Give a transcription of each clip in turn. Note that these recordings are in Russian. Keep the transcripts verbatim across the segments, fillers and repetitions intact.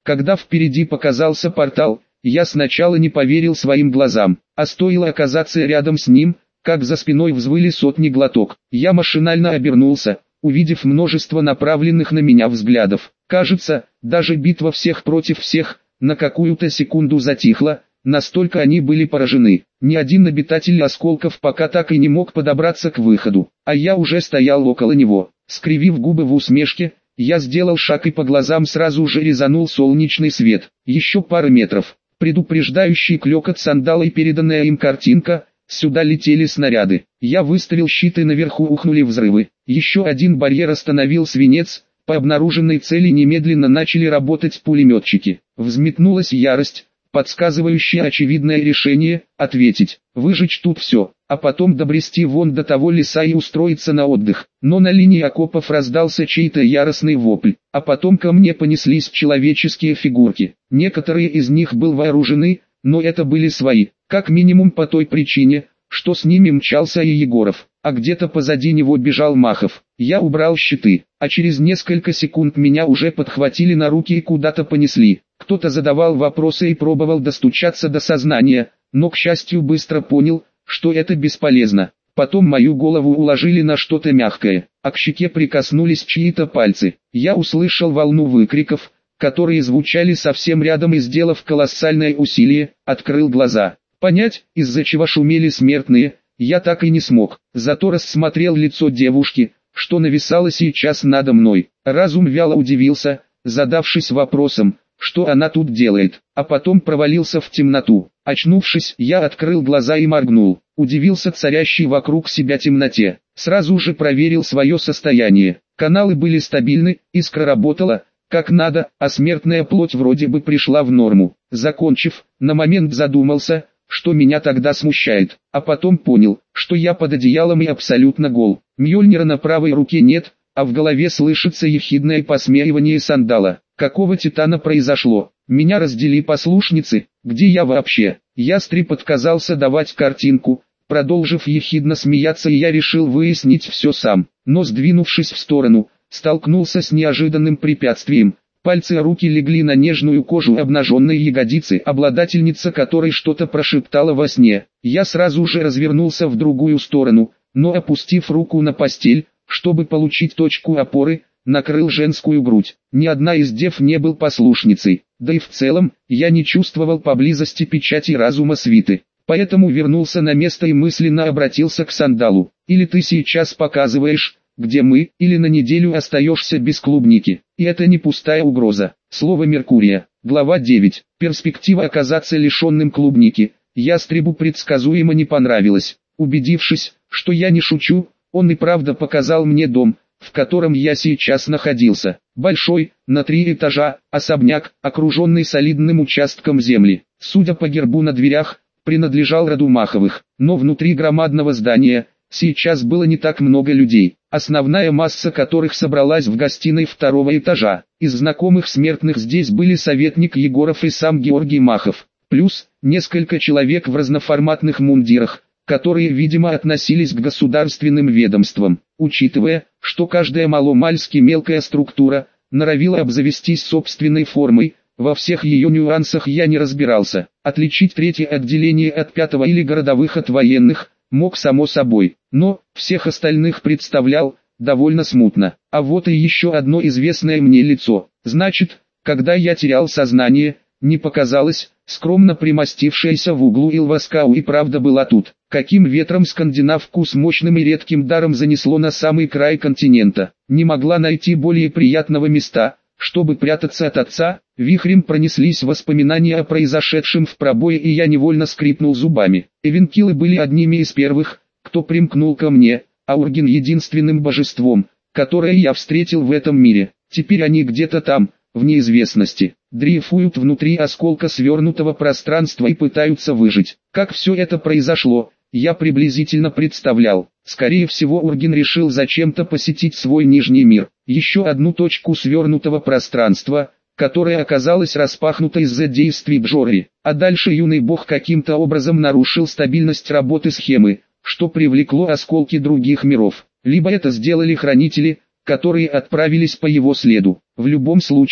Когда впереди показался портал, я сначала не поверил своим глазам, а стоило оказаться рядом с ним, как за спиной взвыли сотни глоток. Я машинально обернулся, увидев множество направленных на меня взглядов. Кажется, даже битва всех против всех на какую-то секунду затихла, настолько они были поражены. Ни один обитатель осколков пока так и не мог подобраться к выходу, а я уже стоял около него. Скривив губы в усмешке, я сделал шаг и по глазам сразу же резанул солнечный свет. Еще пара метров. Предупреждающий клёкот сандала и переданная им картинка. Сюда летели снаряды. Я выставил щит и наверху ухнули взрывы. Еще один барьер остановил свинец. По обнаруженной цели немедленно начали работать пулеметчики. Взметнулась ярость, подсказывающая очевидное решение – ответить, выжечь тут все, а потом добрести вон до того леса и устроиться на отдых. Но на линии окопов раздался чей-то яростный вопль, а потом ко мне понеслись человеческие фигурки. Некоторые из них были вооружены, но это были свои, как минимум по той причине, что с ними мчался и Егоров, а где-то позади него бежал Махов. Я убрал щиты, а через несколько секунд меня уже подхватили на руки и куда-то понесли. Кто-то задавал вопросы и пробовал достучаться до сознания, но к счастью быстро понял, что это бесполезно. Потом мою голову уложили на что-то мягкое, а к щеке прикоснулись чьи-то пальцы. Я услышал волну выкриков, которые звучали совсем рядом, и, сделав колоссальное усилие, открыл глаза. Понять, из-за чего шумели смертные, я так и не смог, зато рассмотрел лицо девушки, что нависало сейчас надо мной. Разум вяло удивился, задавшись вопросом, что она тут делает, а потом провалился в темноту. Очнувшись, я открыл глаза и моргнул, удивился царящей вокруг себя темноте, сразу же проверил свое состояние. Каналы были стабильны, искра работала как надо, а смертная плоть вроде бы пришла в норму. Закончив, на момент задумался, что меня тогда смущает, а потом понял, что я под одеялом и абсолютно гол. Мьёльнира на правой руке нет, а в голове слышится ехидное посмеивание сандала. Какого титана произошло? Меня раздели послушницы, где я вообще? Ястреб отказался давать картинку, продолжив ехидно смеяться, и я решил выяснить все сам. Но сдвинувшись в сторону, столкнулся с неожиданным препятствием. Пальцы и руки легли на нежную кожу обнаженной ягодицы, обладательница которой что-то прошептала во сне. Я сразу же развернулся в другую сторону, но опустив руку на постель, чтобы получить точку опоры, накрыл женскую грудь. Ни одна из дев не был послушницей, да и в целом, я не чувствовал поблизости печати разума свиты. Поэтому вернулся на место и мысленно обратился к сандалу. Или ты сейчас показываешь, где мы, или на неделю остаешься без клубники. И это не пустая угроза. Слово Меркурия. Глава девять. Перспектива оказаться лишенным клубники. Ястребу предсказуемо не понравилось. Убедившись, что я не шучу, он и правда показал мне дом, в котором я сейчас находился. Большой, на три этажа, особняк, окруженный солидным участком земли. Судя по гербу на дверях, принадлежал роду Маховых. Но внутри громадного здания сейчас было не так много людей, основная масса которых собралась в гостиной второго этажа. Из знакомых смертных здесь были советник Егоров и сам Георгий Махов, плюс несколько человек в разноформатных мундирах, которые, видимо, относились к государственным ведомствам. Учитывая, что каждая маломальски мелкая структура норовила обзавестись собственной формой, во всех ее нюансах я не разбирался. Отличить третье отделение от пятого или городовых от военных мог само собой, но всех остальных представлял довольно смутно. А вот и еще одно известное мне лицо. Значит, когда я терял сознание, не показалось, скромно примостившаяся в углу Илваскау и правда была тут. Каким ветром скандинавку с мощным и редким даром занесло на самый край континента. Не могла найти более приятного места, чтобы прятаться от отца. Вихрем пронеслись воспоминания о произошедшем в пробое, и я невольно скрипнул зубами. Эвенкилы были одними из первых, кто примкнул ко мне, а Ургин единственным божеством, которое я встретил в этом мире. Теперь они где-то там, в неизвестности, дрейфуют внутри осколка свернутого пространства и пытаются выжить. Как все это произошло, я приблизительно представлял. Скорее всего, Ургин решил зачем-то посетить свой нижний мир, еще одну точку свернутого пространства, которая оказалась распахнута из-за действий Бджори, а дальше юный бог каким-то образом нарушил стабильность работы схемы, что привлекло осколки других миров. Либо это сделали хранители, которые отправились по его следу. В любом случае,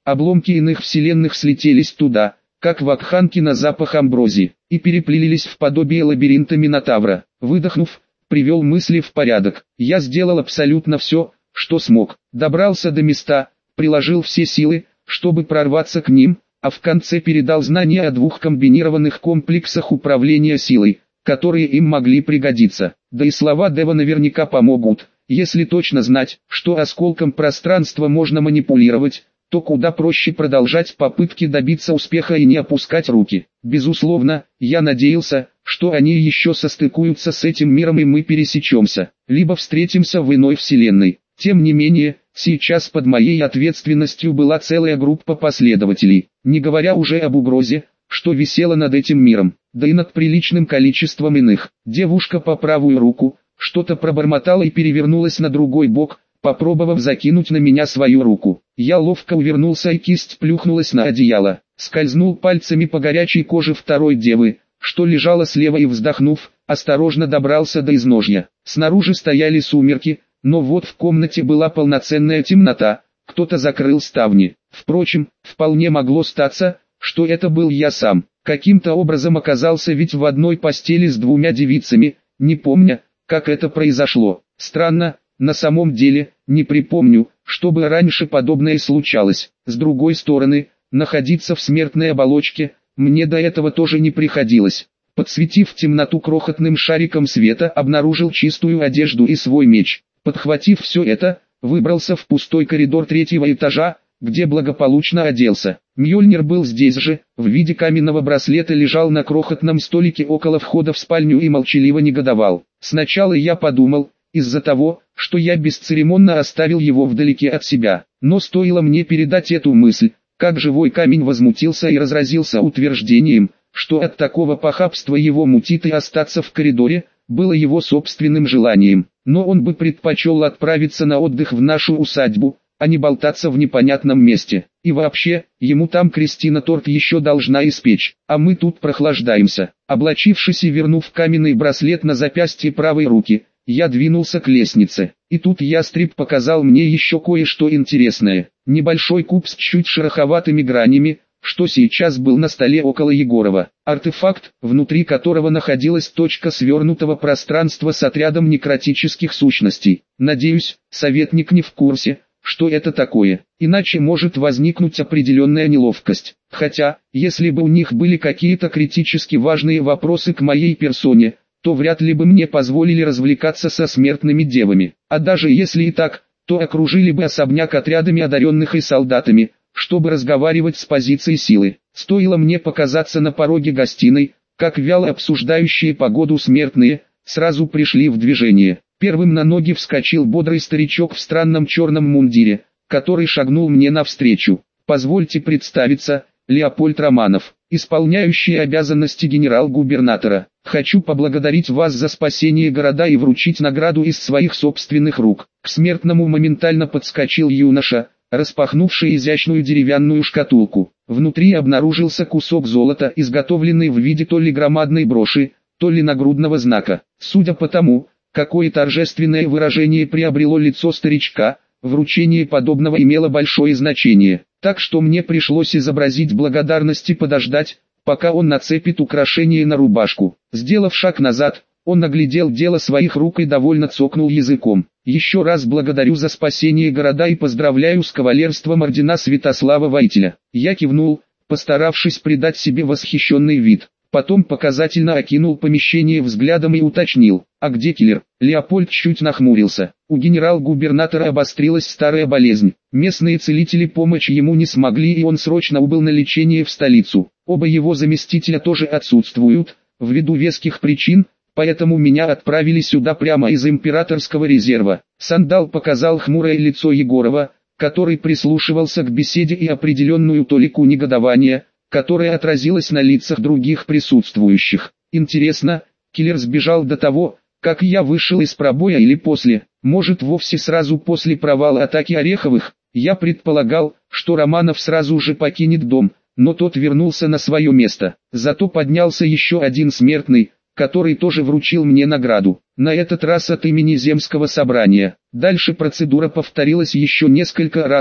Обломки иных вселенных слетелись туда, как вакханки на запах амброзии, и переплелись в подобие лабиринта Минотавра. Выдохнув, привел мысли в порядок. Я сделал абсолютно все, что смог. Добрался до места, приложил все силы, чтобы прорваться к ним, а в конце передал знания о двух комбинированных комплексах управления силой, которые им могли пригодиться. Да и слова Дева наверняка помогут. Если точно знать, что осколком пространства можно манипулировать, то куда проще продолжать попытки добиться успеха и не опускать руки. Безусловно, я надеялся, что они еще состыкуются с этим миром и мы пересечемся, либо встретимся в иной вселенной. Тем не менее, сейчас под моей ответственностью была целая группа последователей, не говоря уже об угрозе, что висела над этим миром, да и над приличным количеством иных. Девушка по правую руку что-то пробормотала и перевернулась на другой бок, попробовав закинуть на меня свою руку. Я ловко увернулся и кисть плюхнулась на одеяло. Скользнул пальцами по горячей коже второй девы, что лежала слева, и, вздохнув, осторожно добрался до изножья. Снаружи стояли сумерки, но вот в комнате была полноценная темнота, кто-то закрыл ставни. Впрочем, вполне могло статься, что это был я сам. Каким-то образом оказался ведь в одной постели с двумя девицами, не помня, как это произошло. Странно. На самом деле, не припомню, чтобы раньше подобное случалось. С другой стороны, находиться в смертной оболочке мне до этого тоже не приходилось. Подсветив темноту крохотным шариком света, обнаружил чистую одежду и свой меч. Подхватив все это, выбрался в пустой коридор третьего этажа, где благополучно оделся. Мьёльнир был здесь же, в виде каменного браслета лежал на крохотном столике около входа в спальню и молчаливо негодовал. Сначала я подумал, из-за того, что я бесцеремонно оставил его вдалеке от себя. Но стоило мне передать эту мысль, как живой камень возмутился и разразился утверждением, что от такого похабства его мутит и остаться в коридоре было его собственным желанием. Но он бы предпочел отправиться на отдых в нашу усадьбу, а не болтаться в непонятном месте. И вообще, ему там Кристина торт еще должна испечь, а мы тут прохлаждаемся. Облачившись и вернув каменный браслет на запястье правой руки, я двинулся к лестнице, и тут ястреб показал мне еще кое-что интересное. Небольшой куб с чуть шероховатыми гранями, что сейчас был на столе около Егорова. Артефакт, внутри которого находилась точка свернутого пространства с отрядом некротических сущностей. Надеюсь, советник не в курсе, что это такое, иначе может возникнуть определенная неловкость. Хотя, если бы у них были какие-то критически важные вопросы к моей персоне, то вряд ли бы мне позволили развлекаться со смертными девами. А даже если и так, то окружили бы особняк отрядами одаренных и солдатами, чтобы разговаривать с позиции силы. Стоило мне показаться на пороге гостиной, как вяло обсуждающие погоду смертные, сразу пришли в движение. Первым на ноги вскочил бодрый старичок в странном черном мундире, который шагнул мне навстречу. «Позвольте представиться, Леопольд Романов, исполняющий обязанности генерал-губернатора. Хочу поблагодарить вас за спасение города и вручить награду из своих собственных рук». К смертному моментально подскочил юноша, распахнувший изящную деревянную шкатулку. Внутри обнаружился кусок золота, изготовленный в виде то ли громадной броши, то ли нагрудного знака. Судя по тому, какое торжественное выражение приобрело лицо старичка, вручение подобного имело большое значение. Так что мне пришлось изобразить благодарность и подождать, пока он нацепит украшение на рубашку. Сделав шаг назад, он оглядел дело своих рук и довольно цокнул языком. «Еще раз благодарю за спасение города и поздравляю с кавалерством ордена Святослава Воителя». Я кивнул, постаравшись придать себе восхищенный вид. Потом показательно окинул помещение взглядом и уточнил: «А где киллер?» Леопольд чуть нахмурился. У генерал-губернатора обострилась старая болезнь. Местные целители помочь ему не смогли, и он срочно убыл на лечение в столицу. Оба его заместителя тоже отсутствуют, ввиду веских причин, поэтому меня отправили сюда прямо из императорского резерва. Сандал показал хмурое лицо Егорова, который прислушивался к беседе, и определенную толику негодования, которая отразилась на лицах других присутствующих. Интересно, киллер сбежал до того, как я вышел из пробоя, или после? Может, вовсе сразу после провала атаки Ореховых? Я предполагал, что Романов сразу же покинет дом, но тот вернулся на свое место. Зато поднялся еще один смертный, который тоже вручил мне награду. На этот раз от имени Земского собрания. Дальше процедура повторилась еще несколько раз,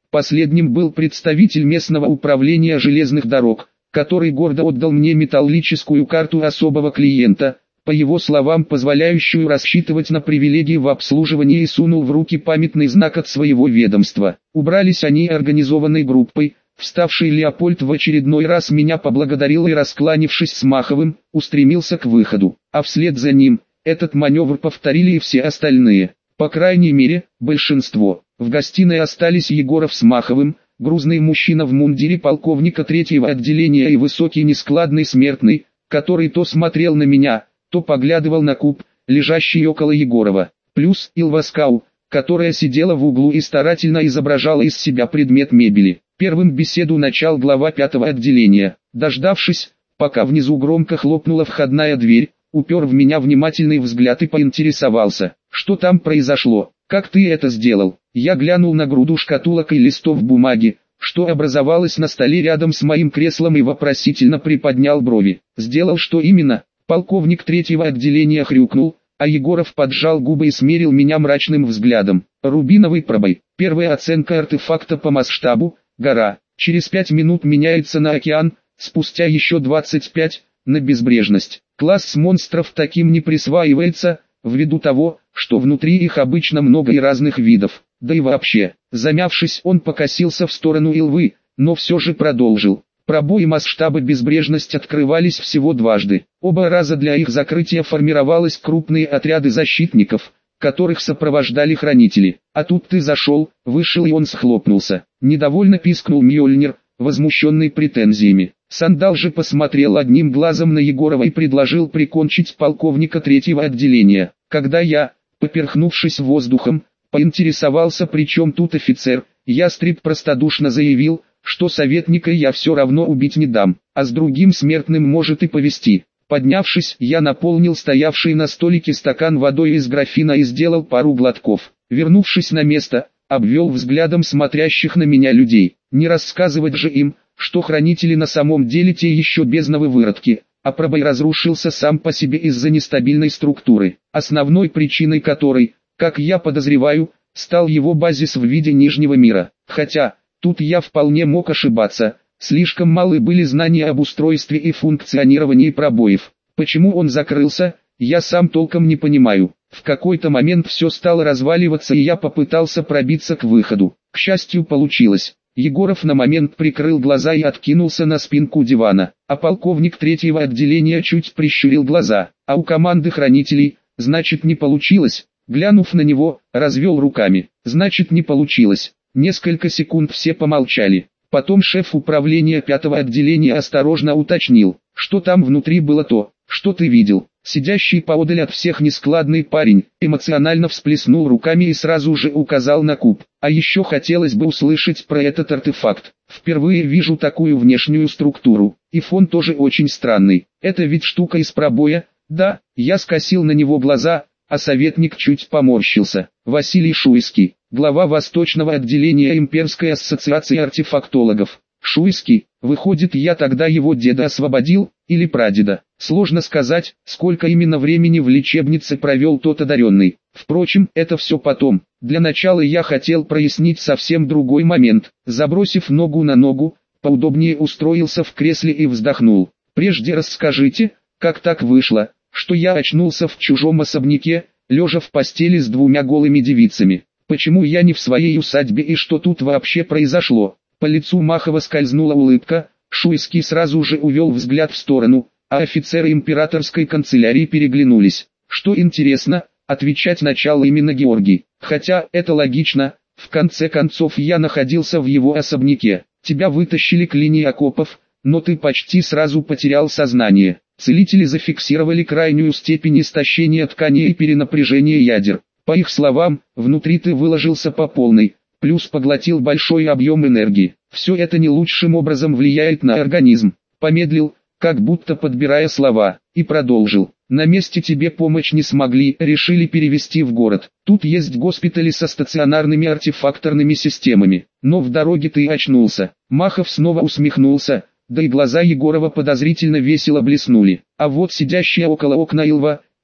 Последним был представитель местного управления железных дорог, который гордо отдал мне металлическую карту особого клиента, по его словам позволяющую рассчитывать на привилегии в обслуживании, и сунул в руки памятный знак от своего ведомства. Убрались они организованной группой. Вставший Леопольд в очередной раз меня поблагодарил и, раскланившись с Маховым, устремился к выходу, а вслед за ним этот маневр повторили и все остальные, по крайней мере, большинство. В гостиной остались Егоров с Маховым, грузный мужчина в мундире полковника третьего отделения и высокий нескладный смертный, который то смотрел на меня, то поглядывал на куб, лежащий около Егорова, плюс Илва Скау, которая сидела в углу и старательно изображала из себя предмет мебели. Первым беседу начал глава пятого отделения. Дождавшись, пока внизу громко хлопнула входная дверь, упер в меня внимательный взгляд и поинтересовался, что там произошло, как ты это сделал. Я глянул на груду шкатулок и листов бумаги, что образовалось на столе рядом с моим креслом, и вопросительно приподнял брови. Сделал что именно? Полковник третьего отделения хрюкнул, а Егоров поджал губы и смерил меня мрачным взглядом. Рубиновый пробой. Первая оценка артефакта по масштабу. Гора. Через пять минут меняется на океан, спустя еще двадцать пять – на безбрежность. Класс монстров таким не присваивается, ввиду того, что внутри их обычно много и разных видов. Да и вообще, замявшись, он покосился в сторону Илвы, но все же продолжил. Пробои масштаба безбрежность открывались всего дважды. Оба раза для их закрытия формировались крупные отряды защитников, которых сопровождали хранители. А тут ты зашел, вышел, и он схлопнулся. Недовольно пискнул Мьёльнир, возмущенный претензиями. Сандал же посмотрел одним глазом на Егорова и предложил прикончить полковника третьего отделения. Когда я, поперхнувшись воздухом, поинтересовался, при чем тут офицер, ястреб простодушно заявил, что советника я все равно убить не дам, а с другим смертным может и повести. Поднявшись, я наполнил стоявший на столике стакан водой из графина и сделал пару глотков. Вернувшись на место, обвел взглядом смотрящих на меня людей. Не рассказывать же им, что хранители на самом деле те еще бездновы выродки, а пробой разрушился сам по себе из-за нестабильной структуры, основной причиной которой, как я подозреваю, стал его базис в виде Нижнего мира. Хотя, тут я вполне мог ошибаться. Слишком малы были знания об устройстве и функционировании пробоев. Почему он закрылся, я сам толком не понимаю. В какой-то момент все стало разваливаться, и я попытался пробиться к выходу. К счастью, получилось. Егоров на момент прикрыл глаза и откинулся на спинку дивана, а полковник третьего отделения чуть прищурил глаза. А у команды хранителей, значит, не получилось. Глянув на него, развел руками. Значит, не получилось. Несколько секунд все помолчали. Потом шеф управления пятого отделения осторожно уточнил, что там внутри было то, что ты видел. Сидящий поодаль от всех нескладный парень эмоционально всплеснул руками и сразу же указал на куб. А еще хотелось бы услышать про этот артефакт. Впервые вижу такую внешнюю структуру, и фон тоже очень странный. Это ведь штука из пробоя? Да, я скосил на него глаза, а советник чуть поморщился. Василий Шуйский, глава восточного отделения Имперской ассоциации артефактологов. Шуйский, выходит, я тогда его деда освободил, или прадеда. Сложно сказать, сколько именно времени в лечебнице провел тот одаренный. Впрочем, это все потом. Для начала я хотел прояснить совсем другой момент. Забросив ногу на ногу, поудобнее устроился в кресле и вздохнул. Прежде расскажите, как так вышло, что я очнулся в чужом особняке, лежа в постели с двумя голыми девицами. Почему я не в своей усадьбе и что тут вообще произошло? По лицу Махова скользнула улыбка, Шуйский сразу же увел взгляд в сторону, а офицеры императорской канцелярии переглянулись. Что интересно, отвечать начал именно Георгий. Хотя это логично, в конце концов я находился в его особняке. Тебя вытащили к линии окопов, но ты почти сразу потерял сознание. Целители зафиксировали крайнюю степень истощения тканей и перенапряжения ядер. По их словам, внутри ты выложился по полной, плюс поглотил большой объем энергии. Все это не лучшим образом влияет на организм. Помедлил, как будто подбирая слова, и продолжил. На месте тебе помочь не смогли, решили перевести в город. Тут есть госпитали со стационарными артефакторными системами. Но в дороге ты очнулся. Махов снова усмехнулся, да и глаза Егорова подозрительно весело блеснули. А вот сидящая около окна Илва,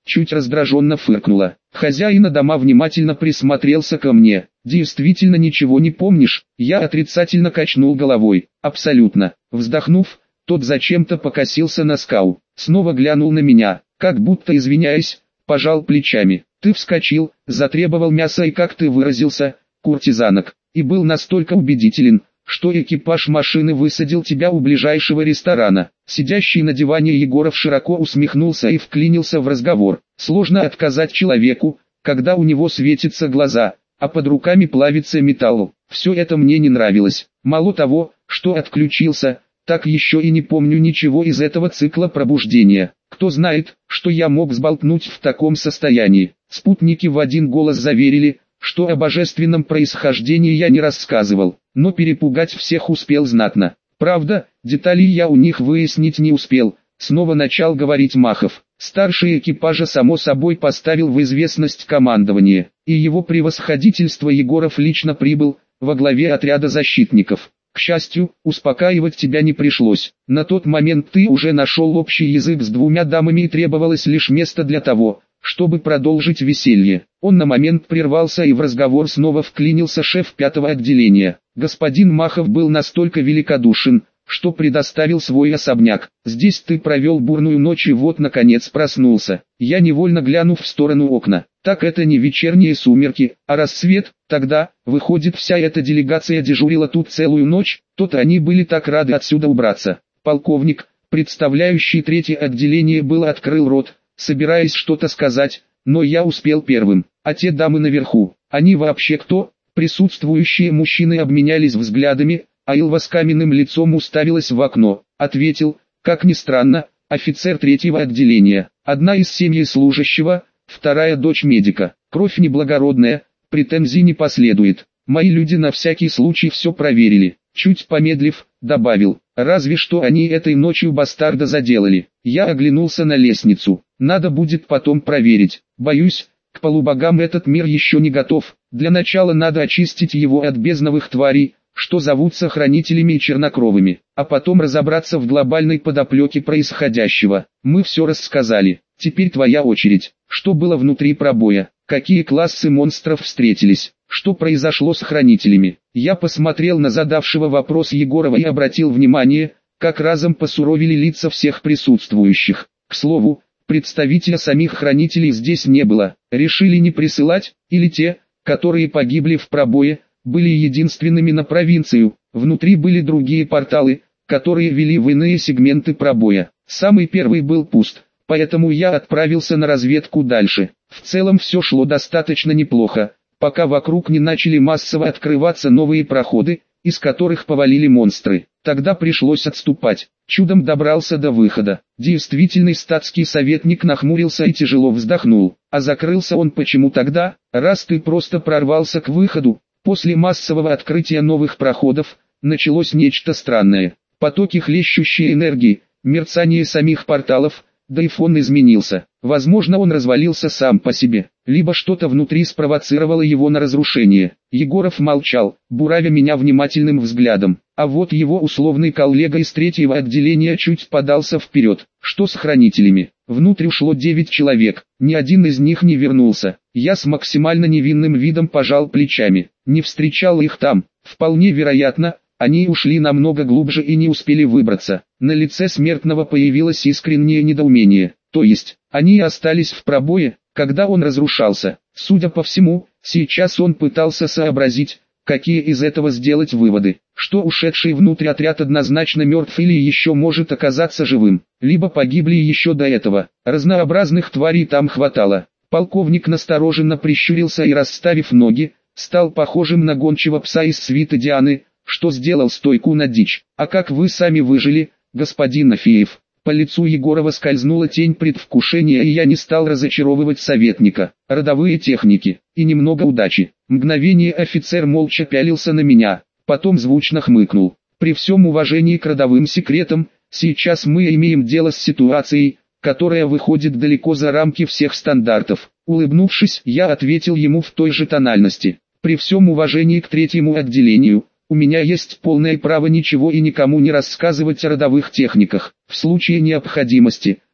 чуть раздраженно фыркнула. Хозяин дома внимательно присмотрелся ко мне. «Действительно ничего не помнишь?» Я отрицательно качнул головой. «Абсолютно». Вздохнув, тот зачем-то покосился на скау. Снова глянул на меня, как будто извиняясь, пожал плечами. «Ты вскочил, затребовал мяса и, как ты выразился, куртизанок, и был настолько убедителен, что экипаж машины высадил тебя у ближайшего ресторана». Сидящий на диване Егоров широко усмехнулся и вклинился в разговор. «Сложно отказать человеку, когда у него светятся глаза, а под руками плавится металл. Все это мне не нравилось. Мало того, что отключился, так еще и не помню ничего из этого цикла пробуждения. Кто знает, что я мог сболтнуть в таком состоянии». Спутники в один голос заверили, что о божественном происхождении я не рассказывал, но перепугать всех успел знатно. Правда, деталей я у них выяснить не успел. Снова начал говорить Махов. Старший экипажа само собой поставил в известность командование, и его превосходительство Егоров лично прибыл, во главе отряда защитников. К счастью, успокаивать тебя не пришлось. На тот момент ты уже нашел общий язык с двумя дамами и требовалось лишь место для того, чтобы продолжить веселье. Он на момент прервался и в разговор снова вклинился шеф пятого отделения. Господин Махов был настолько великодушен, что предоставил свой особняк. Здесь ты провел бурную ночь и вот наконец проснулся. Я невольно глянув в сторону окна. Так это не вечерние сумерки, а рассвет. Тогда, выходит, вся эта делегация дежурила тут целую ночь, то-то они были так рады отсюда убраться. Полковник, представляющий третье отделение, был открыл рот, собираясь что-то сказать, но я успел первым. А те дамы наверху, они вообще кто? Присутствующие мужчины обменялись взглядами, а Илва с каменным лицом уставилась в окно. Ответил, как ни странно, офицер третьего отделения. Одна из семьи служащего, вторая дочь медика. Кровь неблагородная, претензий не последует. Мои люди на всякий случай все проверили. Чуть помедлив, добавил, разве что они этой ночью бастарда заделали. Я оглянулся на лестницу. Надо будет потом проверить. Боюсь, к полубогам этот мир еще не готов. Для начала надо очистить его от бездновых тварей, что зовутся хранителями и чернокровыми, а потом разобраться в глобальной подоплеке происходящего. Мы все рассказали. Теперь твоя очередь. Что было внутри пробоя? Какие классы монстров встретились? Что произошло с хранителями? Я посмотрел на задавшего вопрос Егорова и обратил внимание, как разом посуровили лица всех присутствующих. К слову, представителя самих хранителей здесь не было. Решили не присылать, или те, которые погибли в пробое, были единственными на провинцию. Внутри были другие порталы, которые вели в иные сегменты пробоя. Самый первый был пуст, поэтому я отправился на разведку дальше. В целом все шло достаточно неплохо, пока вокруг не начали массово открываться новые проходы, из которых повалили монстры. Тогда пришлось отступать. Чудом добрался до выхода. Действительный статский советник нахмурился и тяжело вздохнул. А закрылся он почему тогда? Раз ты просто прорвался к выходу. После массового открытия новых проходов, началось нечто странное. Потоки хлещущей энергии, мерцание самих порталов, да и фон изменился. Возможно, он развалился сам по себе, либо что-то внутри спровоцировало его на разрушение. Егоров молчал, буравя меня внимательным взглядом. А вот его условный коллега из третьего отделения чуть подался вперед. Что с хранителями? Внутрь ушло девять человек, ни один из них не вернулся. Я с максимально невинным видом пожал плечами. Не встречал их там. Вполне вероятно, они ушли намного глубже и не успели выбраться. На лице смертного появилось искреннее недоумение. То есть, они остались в пробое, когда он разрушался. Судя по всему, сейчас он пытался сообразить, какие из этого сделать выводы. Что ушедший внутрь отряд однозначно мертв или еще может оказаться живым. Либо погибли еще до этого. Разнообразных тварей там хватало. Полковник настороженно прищурился и, расставив ноги, стал похожим на гончего пса из свиты Дианы, что сделал стойку на дичь. А как вы сами выжили, господин Афеев? По лицу Егорова скользнула тень предвкушения, и я не стал разочаровывать советника. Родовые техники и немного удачи. Мгновение офицер молча пялился на меня, потом звучно хмыкнул. При всем уважении к родовым секретам, сейчас мы имеем дело с ситуацией, которая выходит далеко за рамки всех стандартов. Улыбнувшись, я ответил ему в той же тональности. При всем уважении к третьему отделению, у меня есть полное право ничего и никому не рассказывать о родовых техниках. В случае необходимости,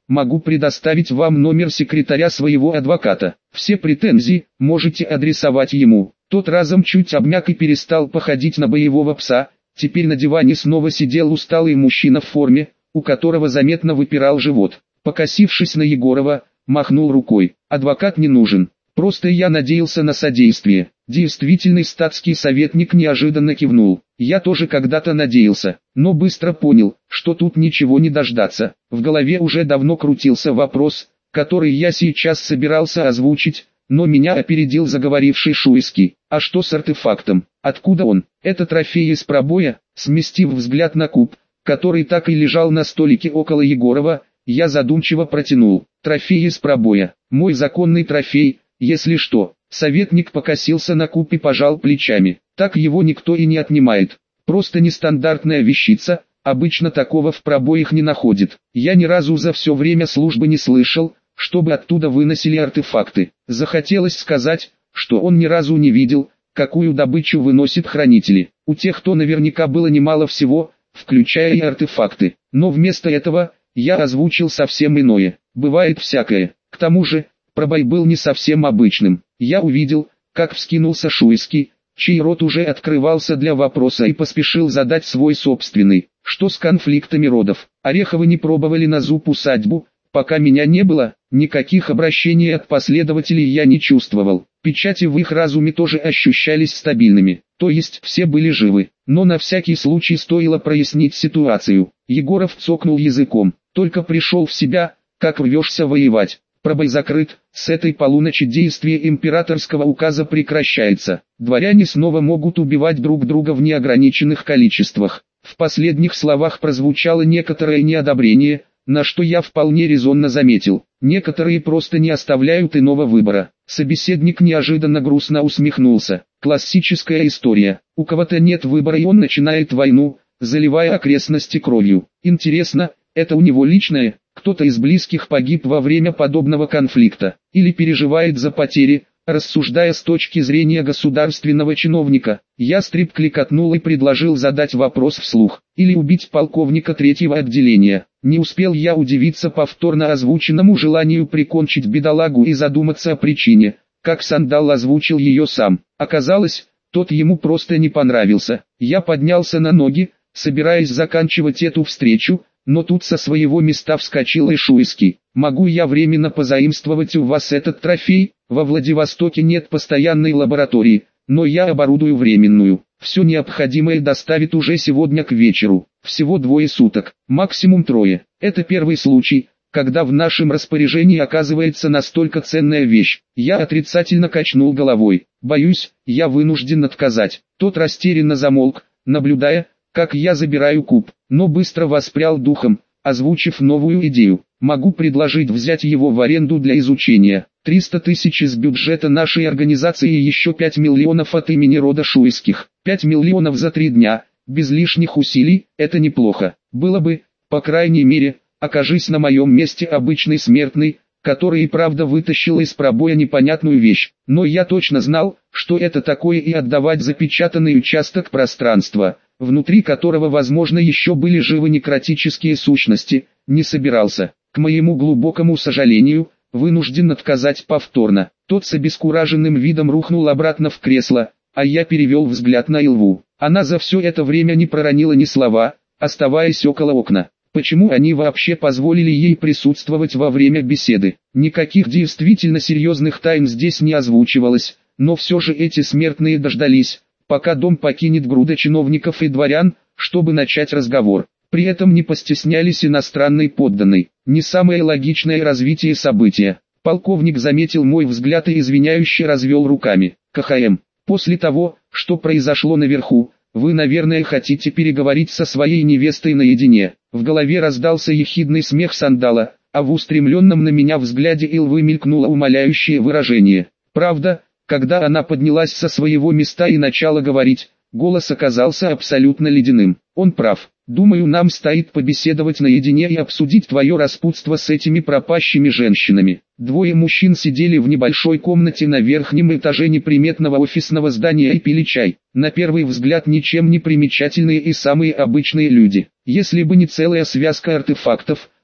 могу предоставить вам номер секретаря своего адвоката. Все претензии можете адресовать ему». Тот разом чуть обмяк и перестал походить на боевого пса. Теперь на диване снова сидел усталый мужчина в форме, у которого заметно выпирал живот. Покосившись на Егорова, махнул рукой. «Адвокат не нужен. Просто я надеялся на содействие». Действительный статский советник неожиданно кивнул. «Я тоже когда-то надеялся, но быстро понял, что тут ничего не дождаться». В голове уже давно крутился вопрос, который я сейчас собирался озвучить, но меня опередил заговоривший Шуйский. «А что с артефактом? Откуда он?» «Это трофей из пробоя». Сместив взгляд на куб, который так и лежал на столике около Егорова, я задумчиво протянул. «Трофей из пробоя. Мой законный трофей, если что». Советник покосился на куб и пожал плечами. «Так его никто и не отнимает. Просто нестандартная вещица, обычно такого в пробоях не находит. Я ни разу за все время службы не слышал, чтобы оттуда выносили артефакты». Захотелось сказать, что он ни разу не видел, какую добычу выносят хранители. У тех, кто наверняка было немало всего, включая и артефакты. Но вместо этого, я озвучил совсем иное. Бывает всякое. К тому же, пробой был не совсем обычным. Я увидел, как вскинулся Шуйский, чей рот уже открывался для вопроса, и поспешил задать свой собственный. «Что с конфликтами родов? Ореховы не пробовали на зуб усадьбу, пока меня не было?» Никаких обращений от последователей я не чувствовал. Печати в их разуме тоже ощущались стабильными, то есть все были живы. Но на всякий случай стоило прояснить ситуацию. Егоров цокнул языком. «Только пришел в себя, как рвешься воевать. Пробой закрыт, с этой полуночи действие императорского указа прекращается. Дворяне снова могут убивать друг друга в неограниченных количествах». В последних словах прозвучало некоторое неодобрение, на что я вполне резонно заметил. Некоторые просто не оставляют иного выбора. Собеседник неожиданно грустно усмехнулся. Классическая история. У кого-то нет выбора, и он начинает войну, заливая окрестности кровью. Интересно, это у него личное? Кто-то из близких погиб во время подобного конфликта, или переживает за потери, рассуждая с точки зрения государственного чиновника. Ястреб кликотнул и предложил задать вопрос вслух, или убить полковника третьего отделения. Не успел я удивиться повторно озвученному желанию прикончить бедолагу и задуматься о причине, как Сандал озвучил ее сам. Оказалось, тот ему просто не понравился. Я поднялся на ноги, собираясь заканчивать эту встречу, но тут со своего места вскочил и Шуйский. «Могу я временно позаимствовать у вас этот трофей? Во Владивостоке нет постоянной лаборатории, но я оборудую временную. Все необходимое доставит уже сегодня к вечеру. Всего двое суток, максимум трое. Это первый случай, когда в нашем распоряжении оказывается настолько ценная вещь». Я отрицательно качнул головой. «Боюсь, я вынужден отказать». Тот растерянно замолк, наблюдая, как я забираю куб, но быстро воспрял духом, озвучив новую идею. «Могу предложить взять его в аренду для изучения. триста тысяч из бюджета нашей организации и еще пять миллионов от имени рода Шуйских. пять миллионов за три дня, без лишних усилий, это неплохо. Было бы, по крайней мере, окажись на моем месте обычный смертный, который и правда вытащил из пробоя непонятную вещь. Но я точно знал, что это такое, и отдавать запечатанный участок пространства, внутри которого возможно еще были живы некротические сущности, не собирался. К моему глубокому сожалению, вынужден отказать повторно». Тот с обескураженным видом рухнул обратно в кресло, а я перевел взгляд на Илву. Она за все это время не проронила ни слова, оставаясь около окна. Почему они вообще позволили ей присутствовать во время беседы? Никаких действительно серьезных тайн здесь не озвучивалось, но все же эти смертные дождались, пока дом покинет груда чиновников и дворян, чтобы начать разговор. При этом не постеснялись иностранный подданный. Не самое логичное развитие события. Полковник заметил мой взгляд и извиняюще развел руками. «КХМ, после того, что произошло наверху, вы, наверное, хотите переговорить со своей невестой наедине». В голове раздался ехидный смех Сандала, а в устремленном на меня взгляде Илвы мелькнуло умоляющее выражение. Правда, когда она поднялась со своего места и начала говорить, голос оказался абсолютно ледяным. «Он прав. Думаю, нам стоит побеседовать наедине и обсудить твое распутство с этими пропащими женщинами». Двое мужчин сидели в небольшой комнате на верхнем этаже неприметного офисного здания и пили чай. На первый взгляд ничем не примечательные и самые обычные люди. Если бы не целая связка артефактов,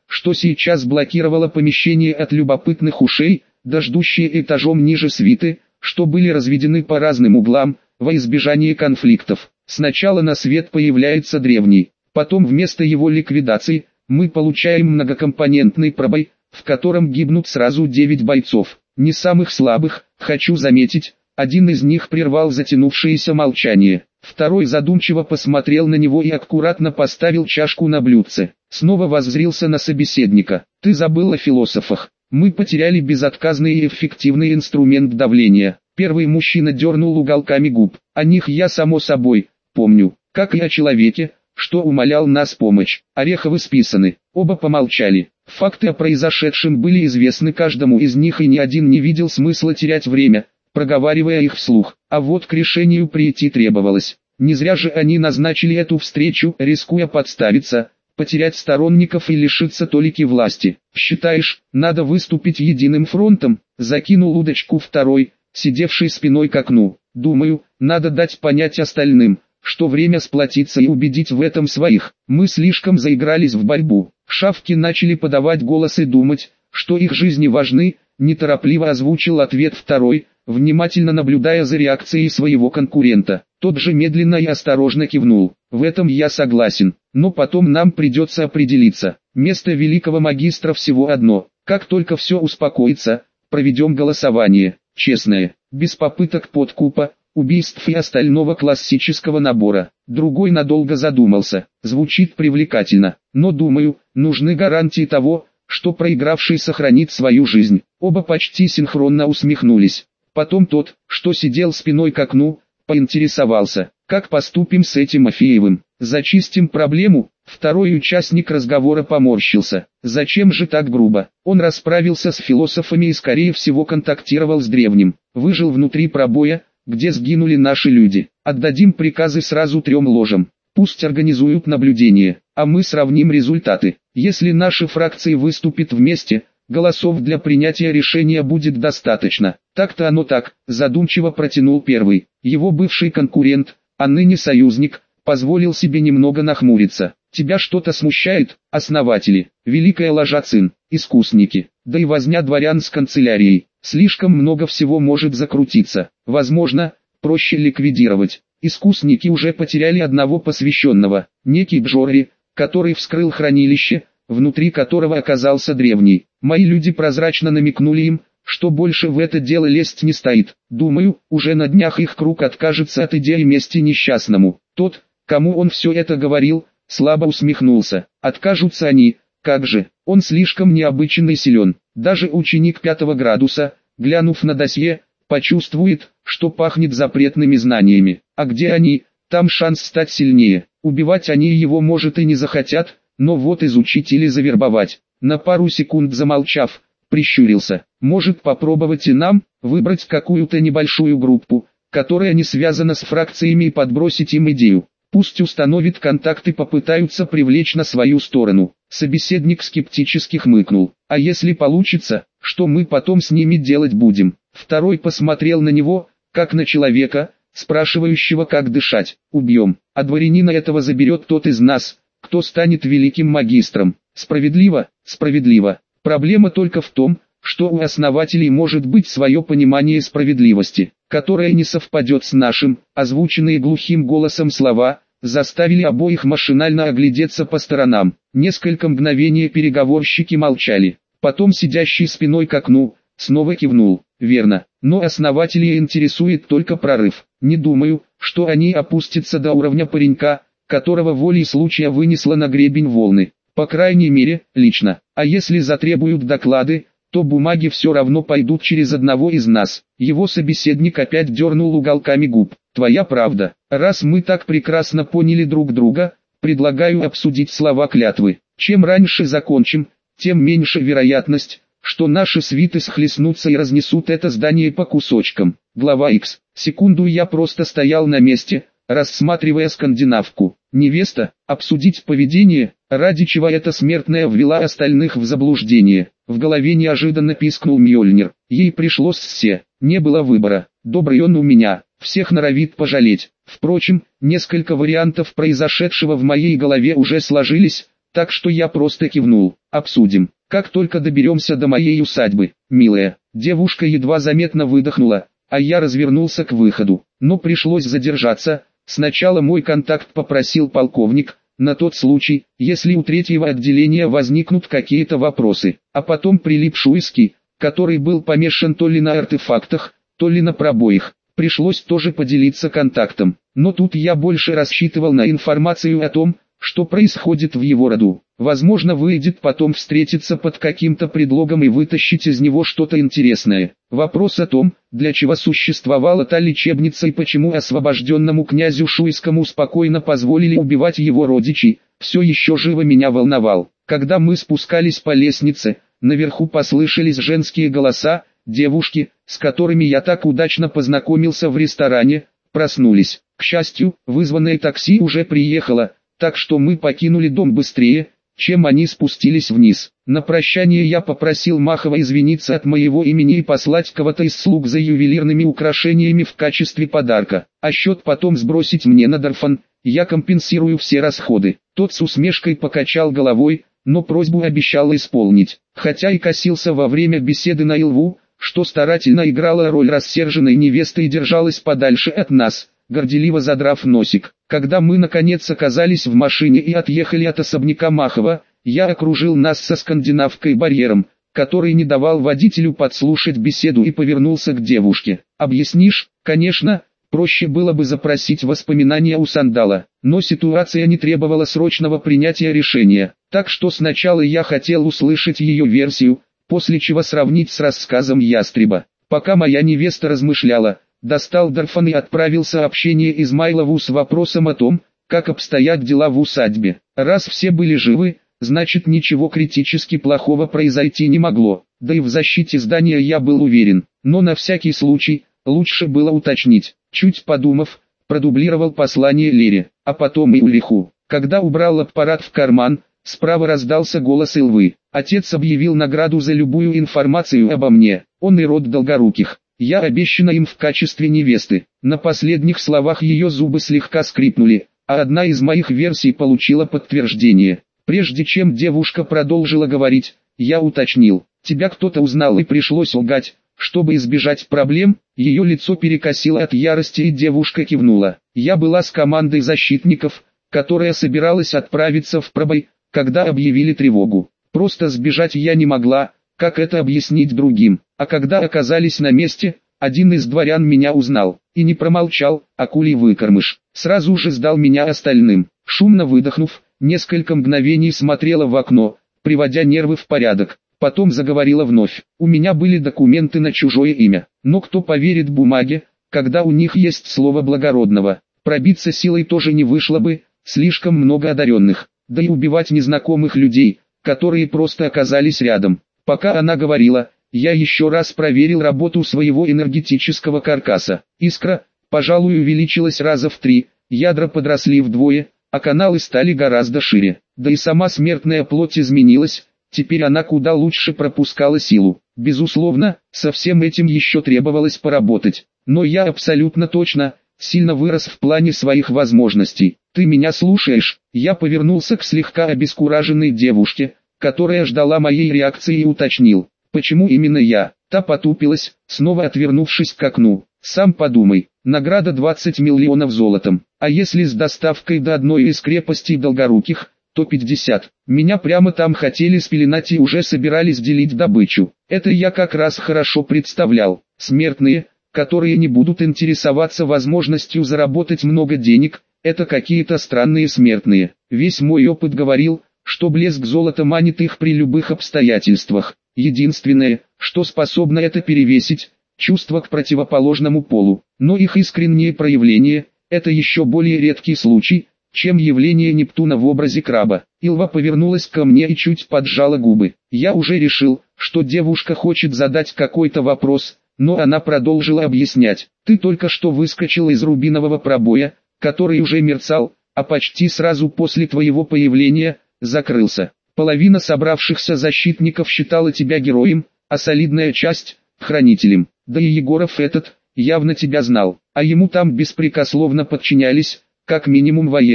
что сейчас блокировало помещение от любопытных ушей, да ждущие этажом ниже свиты, что были разведены по разным углам, во избежание конфликтов. Сначала на свет появляется древний, потом вместо его ликвидации, мы получаем многокомпонентный пробой, в котором гибнут сразу девять бойцов, не самых слабых, хочу заметить. Один из них прервал затянувшееся молчание, второй задумчиво посмотрел на него и аккуратно поставил чашку на блюдце. Снова воззрился на собеседника. «Ты забыл о философах. Мы потеряли безотказный и эффективный инструмент давления». Первый мужчина дернул уголками губ. «О них я само собой помню, как и о человеке, что умолял нас помочь. Ореховы списаны». Оба помолчали. Факты о произошедшем были известны каждому из них, и ни один не видел смысла терять время, проговаривая их вслух. А вот к решению прийти требовалось. Не зря же они назначили эту встречу, рискуя подставиться, потерять сторонников и лишиться толики власти. «Считаешь, надо выступить единым фронтом?» — закинул удочку второй, сидевший спиной к окну. «Думаю, надо дать понять остальным, что время сплотиться и убедить в этом своих. Мы слишком заигрались в борьбу». Шавки начали подавать голос и думать, что их жизни важны, неторопливо озвучил ответ второй, внимательно наблюдая за реакцией своего конкурента. Тот же медленно и осторожно кивнул. «В этом я согласен, но потом нам придется определиться. Место великого магистра всего одно. Как только все успокоится, проведем голосование, честное, без попыток подкупа, убийств и остального классического набора». Другой надолго задумался. Звучит привлекательно, но думаю, нужны гарантии того, что проигравший сохранит свою жизнь. Оба почти синхронно усмехнулись. Потом тот, что сидел спиной к окну, поинтересовался: «Как поступим с этим Афеевым? Зачистим проблему?» Второй участник разговора поморщился. «Зачем же так грубо? Он расправился с философами и скорее всего контактировал с древним. Выжил внутри пробоя, где сгинули наши люди. Отдадим приказы сразу трем ложам. Пусть организуют наблюдение, а мы сравним результаты. Если наши фракции выступят вместе, голосов для принятия решения будет достаточно». «Так-то оно так», задумчиво протянул первый. Его бывший конкурент, а ныне союзник, позволил себе немного нахмуриться. «Тебя что-то смущает? Основатели, великая ложа цин, искусники, да и возня дворян с канцелярией. Слишком много всего может закрутиться. Возможно, проще ликвидировать. Искусники уже потеряли одного посвященного, некий Джорри, который вскрыл хранилище, внутри которого оказался древний. Мои люди прозрачно намекнули им, что больше в это дело лезть не стоит. Думаю, уже на днях их круг откажется от идеи мести несчастному». Тот, кому он все это говорил, слабо усмехнулся. «Откажутся они, как же, он слишком необычен и силен. Даже ученик пятого градуса, глянув на досье, почувствует, что пахнет запретными знаниями. А где они, там шанс стать сильнее. Убивать они его может и не захотят, но вот изучить или завербовать». На пару секунд замолчав, прищурился. «Может попробовать и нам, выбрать какую-то небольшую группу, которая не связана с фракциями, и подбросить им идею. Пусть установит контакт и попытаются привлечь на свою сторону». Собеседник скептически хмыкнул. «А если получится, что мы потом с ними делать будем?» Второй посмотрел на него, как на человека, спрашивающего, как дышать. «Убьем, а дворянина этого заберет тот из нас, кто станет великим магистром. Справедливо, справедливо. Проблема только в том, что у основателей может быть свое понимание справедливости, которое не совпадет с нашим». Озвученные глухим голосом слова заставили обоих машинально оглядеться по сторонам. Несколько мгновений переговорщики молчали. Потом сидящий спиной к окну снова кивнул. «Верно, но основателей интересует только прорыв. Не думаю, что они опустятся до уровня паренька, которого волей случая вынесло на гребень волны. По крайней мере, лично. А если затребуют доклады, то бумаги все равно пойдут через одного из нас». Его собеседник опять дернул уголками губ. «Твоя правда. Раз мы так прекрасно поняли друг друга, предлагаю обсудить слова клятвы. Чем раньше закончим, тем меньше вероятность, что наши свиты схлестнутся и разнесут это здание по кусочкам». Глава Х. Секунду я просто стоял на месте, рассматривая скандинавку. Невеста, обсудить поведение, ради чего эта смертная ввела остальных в заблуждение. В голове неожиданно пискнул Мьёльнир. Ей пришлось все, не было выбора. Добрый он у меня, всех норовит пожалеть. Впрочем, несколько вариантов произошедшего в моей голове уже сложились, так что я просто кивнул. Обсудим, как только доберемся до моей усадьбы, милая. Девушка едва заметно выдохнула, а я развернулся к выходу, но пришлось задержаться. Сначала мой контакт попросил полковник, на тот случай, если у третьего отделения возникнут какие-то вопросы, а потом прилип Шуйский, который был помешан то ли на артефактах, то ли на пробоях. Пришлось тоже поделиться контактом, но тут я больше рассчитывал на информацию о том, что происходит в его роду. Возможно, выйдет потом встретиться под каким-то предлогом и вытащить из него что-то интересное. Вопрос о том, для чего существовала та лечебница и почему освобожденному князю Шуйскому спокойно позволили убивать его родичей, все еще живо меня волновал. Когда мы спускались по лестнице, наверху послышались женские голоса. Девушки, с которыми я так удачно познакомился в ресторане, проснулись. К счастью, вызванное такси уже приехало, так что мы покинули дом быстрее, чем они спустились вниз. На прощание я попросил Махова извиниться от моего имени и послать кого-то из слуг за ювелирными украшениями в качестве подарка, а счет потом сбросить мне на Дарфан, я компенсирую все расходы. Тот с усмешкой покачал головой, но просьбу обещал исполнить, хотя и косился во время беседы на Илву, что старательно играла роль рассерженной невесты и держалась подальше от нас, горделиво задрав носик. Когда мы наконец оказались в машине и отъехали от особняка Махова, я окружил нас со скандинавкой барьером, который не давал водителю подслушать беседу, и повернулся к девушке. «Объяснишь?» «Конечно». Проще было бы запросить воспоминания у Сандала, но ситуация не требовала срочного принятия решения, так что сначала я хотел услышать ее версию, после чего сравнить с рассказом Ястреба. Пока моя невеста размышляла, достал Дарфан и отправил сообщение Измайлову с вопросом о том, как обстоят дела в усадьбе. Раз все были живы, значит ничего критически плохого произойти не могло, да и в защите здания я был уверен, но на всякий случай, лучше было уточнить. Чуть подумав, продублировал послание Лере, а потом и Ульриху. Когда убрал аппарат в карман, справа раздался голос Илвы. Отец объявил награду за любую информацию обо мне, он и род Долгоруких. Я обещана им в качестве невесты. На последних словах ее зубы слегка скрипнули, а одна из моих версий получила подтверждение. Прежде чем девушка продолжила говорить, я уточнил: тебя кто-то узнал и пришлось лгать, чтобы избежать проблем? Ее лицо перекосило от ярости и девушка кивнула. Я была с командой защитников, которая собиралась отправиться в пробой, когда объявили тревогу. Просто сбежать я не могла, как это объяснить другим? А когда оказались на месте, один из дворян меня узнал, и не промолчал, акулий выкормыш. Сразу же сдал меня остальным. Шумно выдохнув, несколько мгновений смотрела в окно, приводя нервы в порядок. Потом заговорила вновь. У меня были документы на чужое имя, но кто поверит бумаге, когда у них есть слово благородного? Пробиться силой тоже не вышло бы, слишком много одаренных, да и убивать незнакомых людей, которые просто оказались рядом. Пока она говорила, я еще раз проверил работу своего энергетического каркаса. Искра, пожалуй, увеличилась раза в три, ядра подросли вдвое, а каналы стали гораздо шире. Да и сама смертная плоть изменилась. Теперь она куда лучше пропускала силу. Безусловно, со всем этим еще требовалось поработать. Но я абсолютно точно, сильно вырос в плане своих возможностей. Ты меня слушаешь? Я повернулся к слегка обескураженной девушке, которая ждала моей реакции, и уточнил: почему именно я? Та потупилась, снова отвернувшись к окну. Сам подумай, награда двадцать миллионов золотом. А если с доставкой до одной из крепостей Долгоруких, то пятьдесят. Меня прямо там хотели спеленать и уже собирались делить добычу. Это я как раз хорошо представлял. Смертные, которые не будут интересоваться возможностью заработать много денег, это какие-то странные смертные. Весь мой опыт говорил, что блеск золота манит их при любых обстоятельствах. Единственное, что способно это перевесить, чувство к противоположному полу. Но их искренние проявления – это еще более редкий случай, чем явление Нептуна в образе краба. Илва повернулась ко мне и чуть поджала губы. Я уже решил, что девушка хочет задать какой-то вопрос, но она продолжила объяснять. Ты только что выскочил из рубинового пробоя, который уже мерцал, а почти сразу после твоего появления закрылся. Половина собравшихся защитников считала тебя героем, а солидная часть – хранителем. Да и Егоров этот явно тебя знал, а ему там беспрекословно подчинялись, как минимум военные.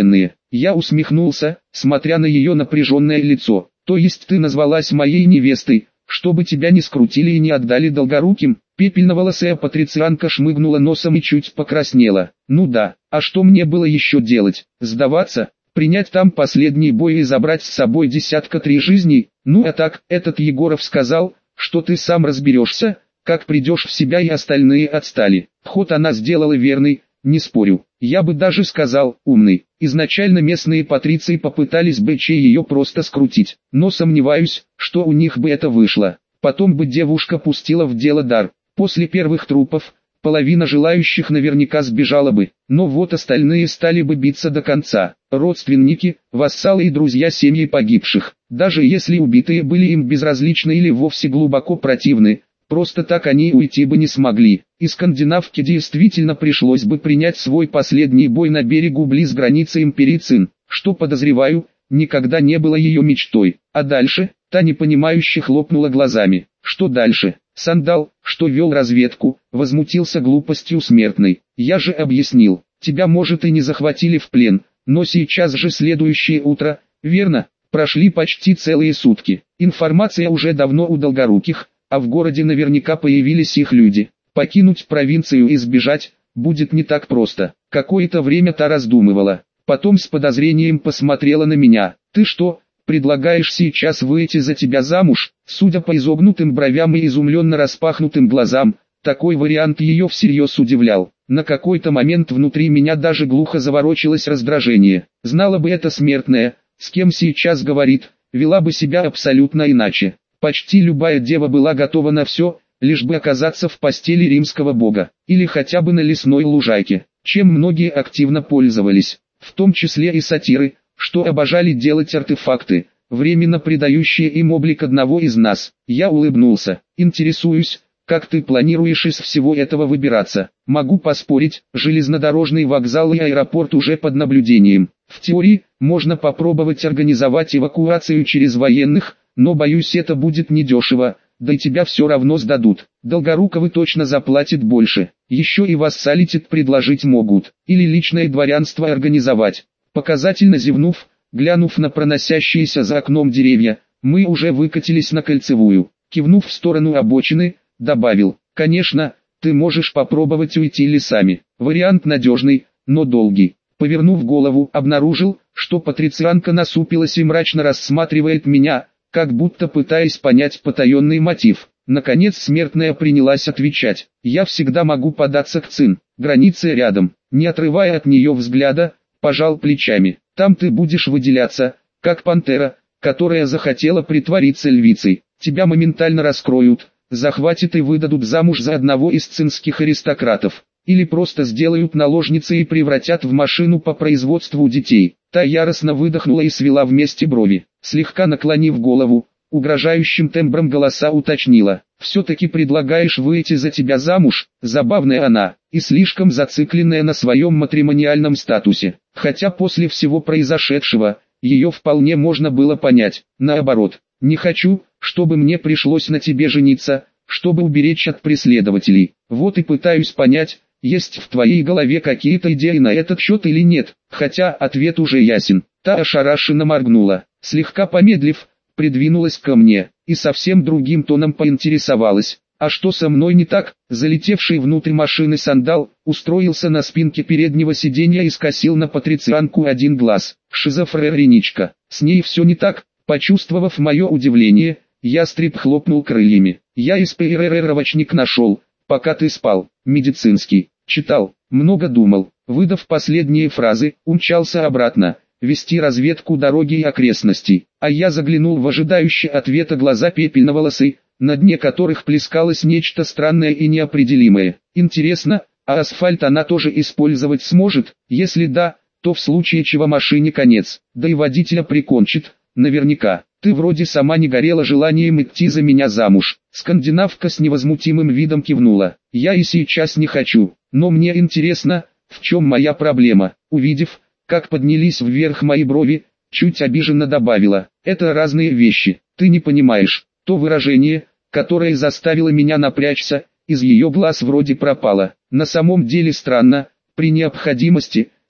Я усмехнулся, смотря на ее напряженное лицо. То есть ты назвалась моей невестой, чтобы тебя не скрутили и не отдали долгоруким? Пепельноволосая патрицианка шмыгнула носом и чуть покраснела. Ну да, а что мне было еще делать? Сдаваться? Принять там последний бой и забрать с собой десятка три жизней? Ну а так, этот Егоров сказал, что ты сам разберешься, как придешь в себя, и остальные отстали. Ход она сделала верный, не спорю. Я бы даже сказал, умный. Изначально местные патриции попытались бы че ее просто скрутить, но сомневаюсь, что у них бы это вышло. Потом бы девушка пустила в дело дар. После первых трупов, половина желающих наверняка сбежала бы, но вот остальные стали бы биться до конца. Родственники, вассалы и друзья семьи погибших, даже если убитые были им безразличны или вовсе глубоко противны, просто так они уйти бы не смогли. И скандинавке действительно пришлось бы принять свой последний бой на берегу близ границы империи Цин, что, подозреваю, никогда не было ее мечтой. А дальше, та непонимающе хлопнула глазами. Что дальше? Сандал, что вел разведку, возмутился глупостью смертной. Я же объяснил, тебя может и не захватили в плен, но сейчас же следующее утро, верно? Прошли почти целые сутки. Информация уже давно у долгоруких, а в городе наверняка появились их люди. Покинуть провинцию и сбежать будет не так просто. Какое-то время та раздумывала, потом с подозрением посмотрела на меня. Ты что, предлагаешь сейчас выйти за тебя замуж? Судя по изогнутым бровям и изумленно распахнутым глазам, такой вариант ее всерьез удивлял. На какой-то момент внутри меня даже глухо заворочилось раздражение. Знала бы эта смертная, с кем сейчас говорит, вела бы себя абсолютно иначе. Почти любая дева была готова на все, лишь бы оказаться в постели римского бога, или хотя бы на лесной лужайке, чем многие активно пользовались, в том числе и сатиры, что обожали делать артефакты, временно придающие им облик одного из нас. Я улыбнулся. Интересуюсь, как ты планируешь из всего этого выбираться? Могу поспорить, железнодорожный вокзал и аэропорт уже под наблюдением. В теории, можно попробовать организовать эвакуацию через военных, но боюсь, это будет недешево, да и тебя все равно сдадут. Долгоруковы точно заплатит больше, еще и вассалитет предложить могут, или личное дворянство организовать. Показательно зевнув, глянув на проносящиеся за окном деревья, мы уже выкатились на Кольцевую. Кивнув в сторону обочины, добавил, конечно, ты можешь попробовать уйти лесами. Вариант надежный, но долгий. Повернув голову, обнаружил, что патрицианка насупилась и мрачно рассматривает меня, как будто пытаясь понять потаенный мотив. Наконец смертная принялась отвечать. Я всегда могу податься к Цин, граница рядом. Не отрывая от нее взгляда, пожал плечами. Там ты будешь выделяться, как пантера, которая захотела притвориться львицей. Тебя моментально раскроют, захватят и выдадут замуж за одного из цинских аристократов. Или просто сделают наложницей и превратят в машину по производству детей. Та яростно выдохнула и свела вместе брови. Слегка наклонив голову, угрожающим тембром голоса уточнила. «Все-таки предлагаешь выйти за тебя замуж?» Забавная она, и слишком зацикленная на своем матримониальном статусе. Хотя после всего произошедшего, ее вполне можно было понять. Наоборот, не хочу, чтобы мне пришлось на тебе жениться, чтобы уберечь от преследователей. Вот и пытаюсь понять, есть в твоей голове какие-то идеи на этот счет или нет, хотя ответ уже ясен. Та ошарашенно моргнула, слегка помедлив, придвинулась ко мне, и совсем другим тоном поинтересовалась. А что со мной не так? Залетевший внутрь машины Сандал, устроился на спинке переднего сиденья и скосил на патрицианку один глаз. Шизофреничка, с ней все не так. Почувствовав мое удивление, ястреб хлопнул крыльями. Я из ПРР-ровочник нашел, пока ты спал, медицинский, читал, много думал. Выдав последние фразы, умчался обратно, вести разведку дороги и окрестностей. А я заглянул в ожидающие ответа глаза пепельноволосой, на дне которых плескалось нечто странное и неопределимое. Интересно, а асфальт она тоже использовать сможет? Если да, то в случае чего машине конец, да и водителя прикончит, наверняка. Ты вроде сама не горела желанием идти за меня замуж. Скандинавка с невозмутимым видом кивнула. Я и сейчас не хочу, но мне интересно, в чем моя проблема. Увидев, как поднялись вверх мои брови, чуть обиженно добавила. Это разные вещи, ты не понимаешь. То выражение, которое заставило меня напрячься, из ее глаз вроде пропало. На самом деле странно, при необходимости,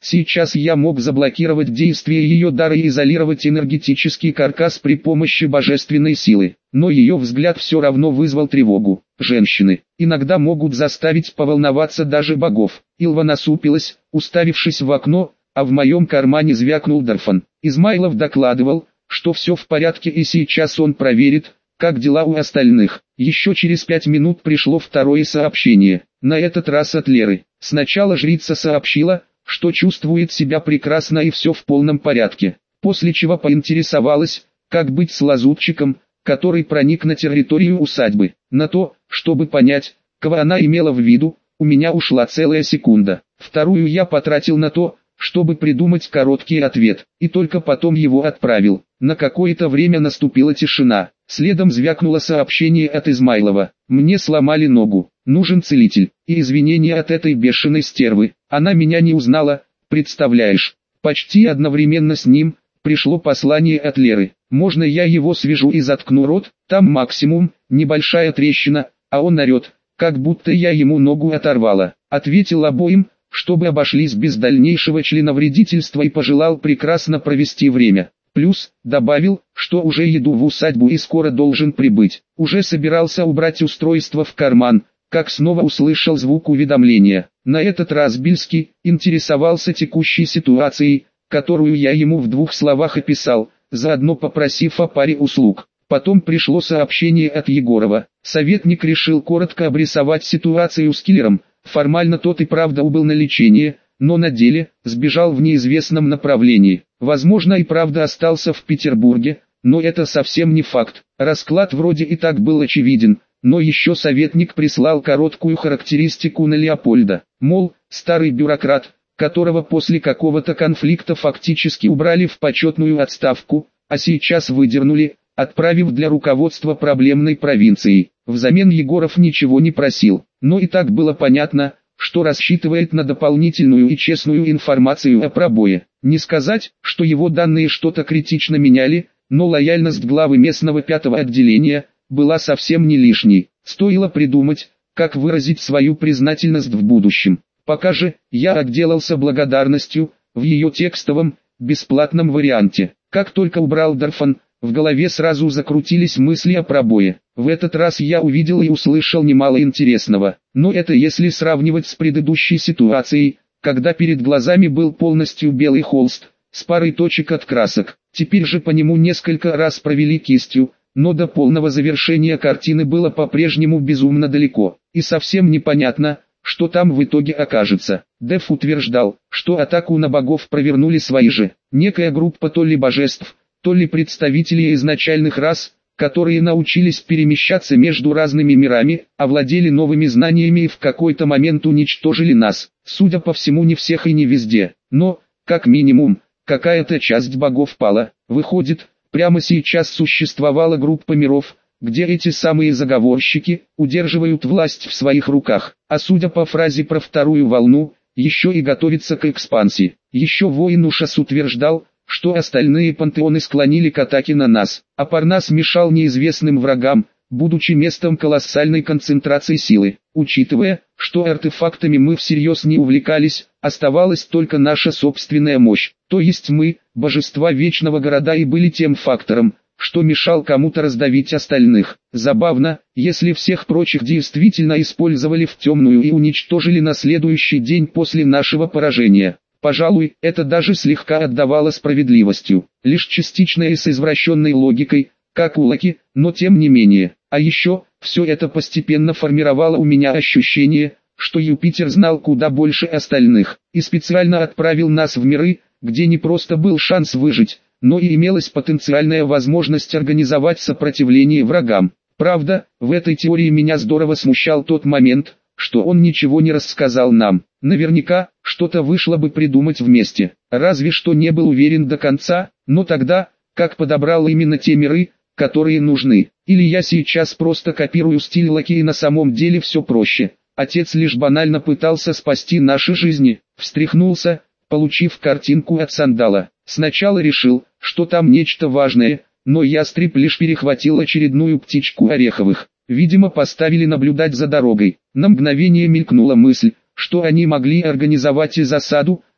Сейчас я мог заблокировать действие ее дара и изолировать энергетический каркас при помощи божественной силы. Но ее взгляд все равно вызвал тревогу. Женщины иногда могут заставить поволноваться даже богов. Илва насупилась, уставившись в окно, а в моем кармане звякнул Дарфан. Измайлов докладывал, что все в порядке и сейчас он проверит, как дела у остальных. Еще через пять минут пришло второе сообщение, на этот раз от Леры. Сначала жрица сообщила, что чувствует себя прекрасно и все в полном порядке, после чего поинтересовалась, как быть с лазутчиком, который проник на территорию усадьбы. На то, чтобы понять, кого она имела в виду, у меня ушла целая секунда. Вторую я потратил на то, чтобы придумать короткий ответ, и только потом его отправил. На какое-то время наступила тишина. Следом звякнуло сообщение от Измайлова. Мне сломали ногу, нужен целитель, и извинения от этой бешеной стервы. Она меня не узнала, представляешь. Почти одновременно с ним пришло послание от Леры. Можно я его свяжу и заткну рот? Там максимум, небольшая трещина, а он орет, как будто я ему ногу оторвала. Ответил обоим, чтобы обошлись без дальнейшего членовредительства, и пожелал прекрасно провести время. Плюс, добавил, что уже еду в усадьбу и скоро должен прибыть. Уже собирался убрать устройство в карман, как снова услышал звук уведомления. На этот раз Бильский интересовался текущей ситуацией, которую я ему в двух словах описал, заодно попросив о паре услуг. Потом пришло сообщение от Егорова. Советник решил коротко обрисовать ситуацию с киллером. Формально тот и правда убыл на лечение, но на деле сбежал в неизвестном направлении. Возможно, и правда остался в Петербурге, но это совсем не факт. Расклад вроде и так был очевиден, но еще советник прислал короткую характеристику на Леопольда. Мол, старый бюрократ, которого после какого-то конфликта фактически убрали в почетную отставку, а сейчас выдернули, отправив для руководства проблемной провинцией. Взамен Егоров ничего не просил, но и так было понятно, что рассчитывает на дополнительную и честную информацию о пробое. Не сказать, что его данные что-то критично меняли, но лояльность главы местного пятого отделения была совсем не лишней. Стоило придумать, как выразить свою признательность в будущем. Пока же, я отделался благодарностью, в ее текстовом, бесплатном варианте. Как только убрал Дарфан, в голове сразу закрутились мысли о пробое. В этот раз я увидел и услышал немало интересного. Но это если сравнивать с предыдущей ситуацией, когда перед глазами был полностью белый холст, с парой точек от красок. Теперь же по нему несколько раз провели кистью, но до полного завершения картины было по-прежнему безумно далеко. И совсем непонятно, что там в итоге окажется. Деф утверждал, что атаку на богов провернули свои же. Некая группа то ли божеств, то ли представителей изначальных рас, которые научились перемещаться между разными мирами, овладели новыми знаниями и в какой-то момент уничтожили нас. Судя по всему, не всех и не везде, но, как минимум, какая-то часть богов пала. Выходит, прямо сейчас существовала группа миров, где эти самые заговорщики удерживают власть в своих руках, а судя по фразе про вторую волну, еще и готовится к экспансии. Еще воин Ушас утверждал, что остальные пантеоны склонили к атаке на нас, а Парнас мешал неизвестным врагам, будучи местом колоссальной концентрации силы. Учитывая, что артефактами мы всерьез не увлекались, оставалась только наша собственная мощь, то есть мы, божества Вечного Города, и были тем фактором, что мешал кому-то раздавить остальных. Забавно, если всех прочих действительно использовали в темную и уничтожили на следующий день после нашего поражения. Пожалуй, это даже слегка отдавало справедливостью, лишь частично и с извращенной логикой, как у Локи, но тем не менее. А еще, все это постепенно формировало у меня ощущение, что Юпитер знал куда больше остальных, и специально отправил нас в миры, где не просто был шанс выжить, но и имелась потенциальная возможность организовать сопротивление врагам. Правда, в этой теории меня здорово смущал тот момент, что он ничего не рассказал нам. Наверняка, что-то вышло бы придумать вместе. Разве что не был уверен до конца, но тогда, как подобрал именно те миры, которые нужны. Или я сейчас просто копирую стиль Локи, и на самом деле все проще. Отец лишь банально пытался спасти наши жизни. Встряхнулся, получив картинку от Сандала. Сначала решил, что там нечто важное, но ястреб лишь перехватил очередную птичку ореховых. Видимо, поставили наблюдать за дорогой. На мгновение мелькнула мысль, что они могли организовать и засаду,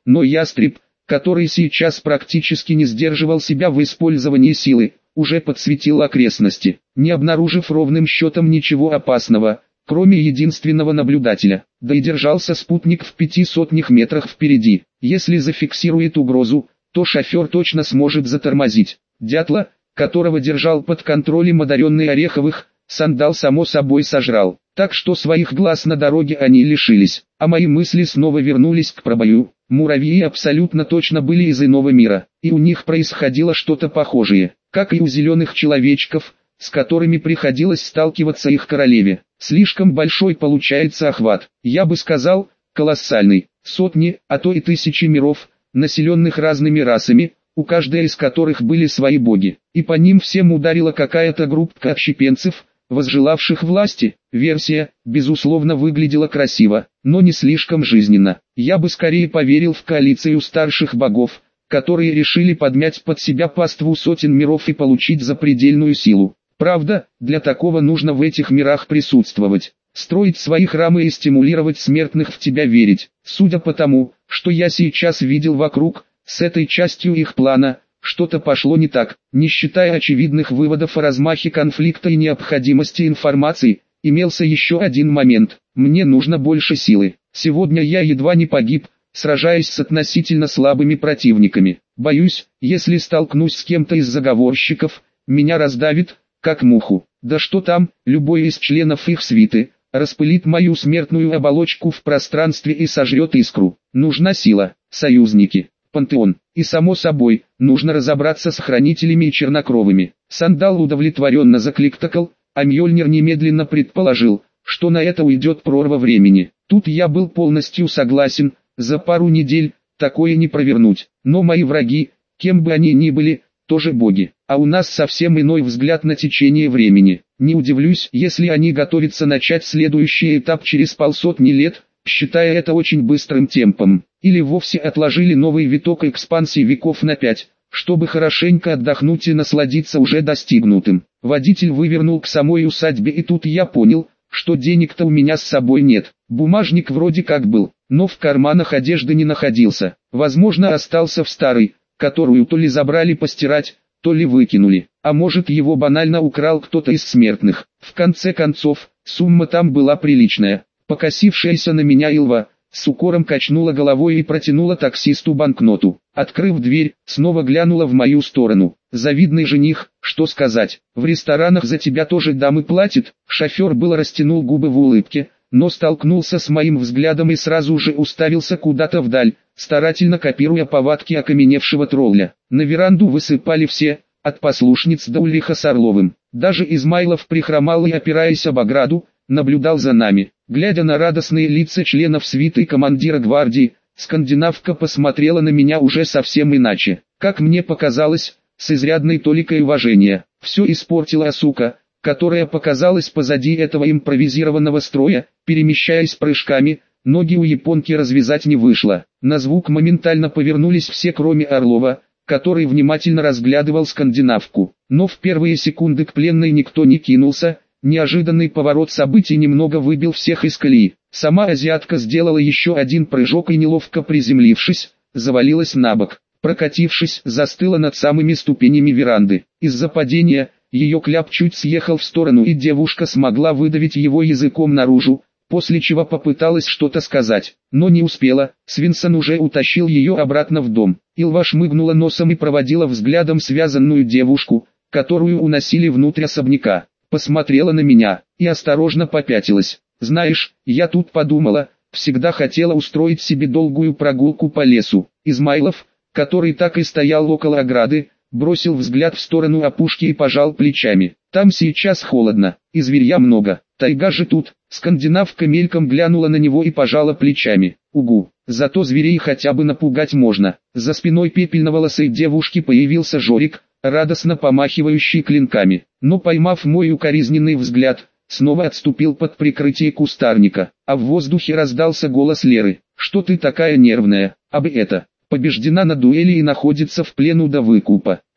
но ястреб, который сейчас практически не сдерживал себя в использовании силы, уже подсветил окрестности, не обнаружив ровным счетом ничего опасного, кроме единственного наблюдателя. Да и держался спутник в пяти сотнях метрах впереди. Если зафиксирует угрозу, то шофер точно сможет затормозить. Дятла, которого держал под контролем одаренный Ореховых, Сандал само собой сожрал. Так что своих глаз на дороге они лишились, а мои мысли снова вернулись к пробою. Муравьи абсолютно точно были из иного мира, и у них происходило что-то похожее, как и у зеленых человечков, с которыми приходилось сталкиваться их королеве. Слишком большой получается охват, я бы сказал, колоссальный. Сотни, а то и тысячи миров, населенных разными расами, у каждой из которых были свои боги, и по ним всем ударила какая-то группа отщепенцев, возжелавших власти. Версия, безусловно, выглядела красиво, но не слишком жизненно. Я бы скорее поверил в коалицию старших богов, которые решили подмять под себя паству сотен миров и получить запредельную силу. Правда, для такого нужно в этих мирах присутствовать, строить свои храмы и стимулировать смертных в тебя верить. Судя по тому, что я сейчас видел вокруг, с этой частью их плана, что-то пошло не так. Не считая очевидных выводов о размахе конфликта и необходимости информации, имелся еще один момент. Мне нужно больше силы. Сегодня я едва не погиб, сражаясь с относительно слабыми противниками. Боюсь, если столкнусь с кем-то из заговорщиков, меня раздавит, как муху. Да что там, любой из членов их свиты, распылит мою смертную оболочку в пространстве и сожрет искру. Нужна сила, союзники, пантеон. И само собой, нужно разобраться с хранителями и чернокровыми. Сандал удовлетворенно закликтакал, а Мьёльнир немедленно предположил, что на это уйдет прорва времени. Тут я был полностью согласен, за пару недель такое не провернуть. Но мои враги, кем бы они ни были, тоже боги. А у нас совсем иной взгляд на течение времени. Не удивлюсь, если они готовятся начать следующий этап через полсотни лет, считая это очень быстрым темпом. Или вовсе отложили новый виток экспансии веков на пять, чтобы хорошенько отдохнуть и насладиться уже достигнутым. Водитель вывернул к самой усадьбе, и тут я понял, что денег-то у меня с собой нет. Бумажник вроде как был, но в карманах одежды не находился. Возможно, остался в старой, которую то ли забрали постирать, то ли выкинули. А может, его банально украл кто-то из смертных. В конце концов, сумма там была приличная. Покосившаяся на меня Илва с укором качнула головой и протянула таксисту банкноту. Открыв дверь, снова глянула в мою сторону. Завидный жених, что сказать, в ресторанах за тебя тоже дамы платят. Шофер было растянул губы в улыбке, но столкнулся с моим взглядом и сразу же уставился куда-то вдаль, старательно копируя повадки окаменевшего тролля. На веранду высыпали все, от послушниц до Ульриха с Орловым. Даже Измайлов прихромал и, опираясь об ограду, наблюдал за нами. Глядя на радостные лица членов свиты и командира гвардии, скандинавка посмотрела на меня уже совсем иначе. Как мне показалось, с изрядной толикой уважения. Все испортила сука, которая показалась позади этого импровизированного строя, перемещаясь прыжками. Ноги у японки развязать не вышло. На звук моментально повернулись все, кроме Орлова, который внимательно разглядывал скандинавку. Но в первые секунды к пленной никто не кинулся. Неожиданный поворот событий немного выбил всех из колеи. Сама азиатка сделала еще один прыжок и, неловко приземлившись, завалилась на бок. Прокатившись, застыла над самыми ступенями веранды. Из-за падения, ее кляп чуть съехал в сторону, и девушка смогла выдавить его языком наружу, после чего попыталась что-то сказать, но не успела. Свинсон уже утащил ее обратно в дом. Илва шмыгнула носом и проводила взглядом связанную девушку, которую уносили внутрь особняка. Посмотрела на меня и осторожно попятилась. Знаешь, я тут подумала, всегда хотела устроить себе долгую прогулку по лесу. Измайлов, который так и стоял около ограды, бросил взгляд в сторону опушки и пожал плечами. Там сейчас холодно, и зверья много, тайга же тут. Скандинавка мельком глянула на него и пожала плечами. Угу, зато зверей хотя бы напугать можно. За спиной пепельноволосой девушки появился Жорик, радостно помахивающий клинками, но, поймав мой укоризненный взгляд, снова отступил под прикрытие кустарника, а в воздухе раздался голос Леры. «Что ты такая нервная, абы это, побеждена на дуэли и находится в плену до выкупа».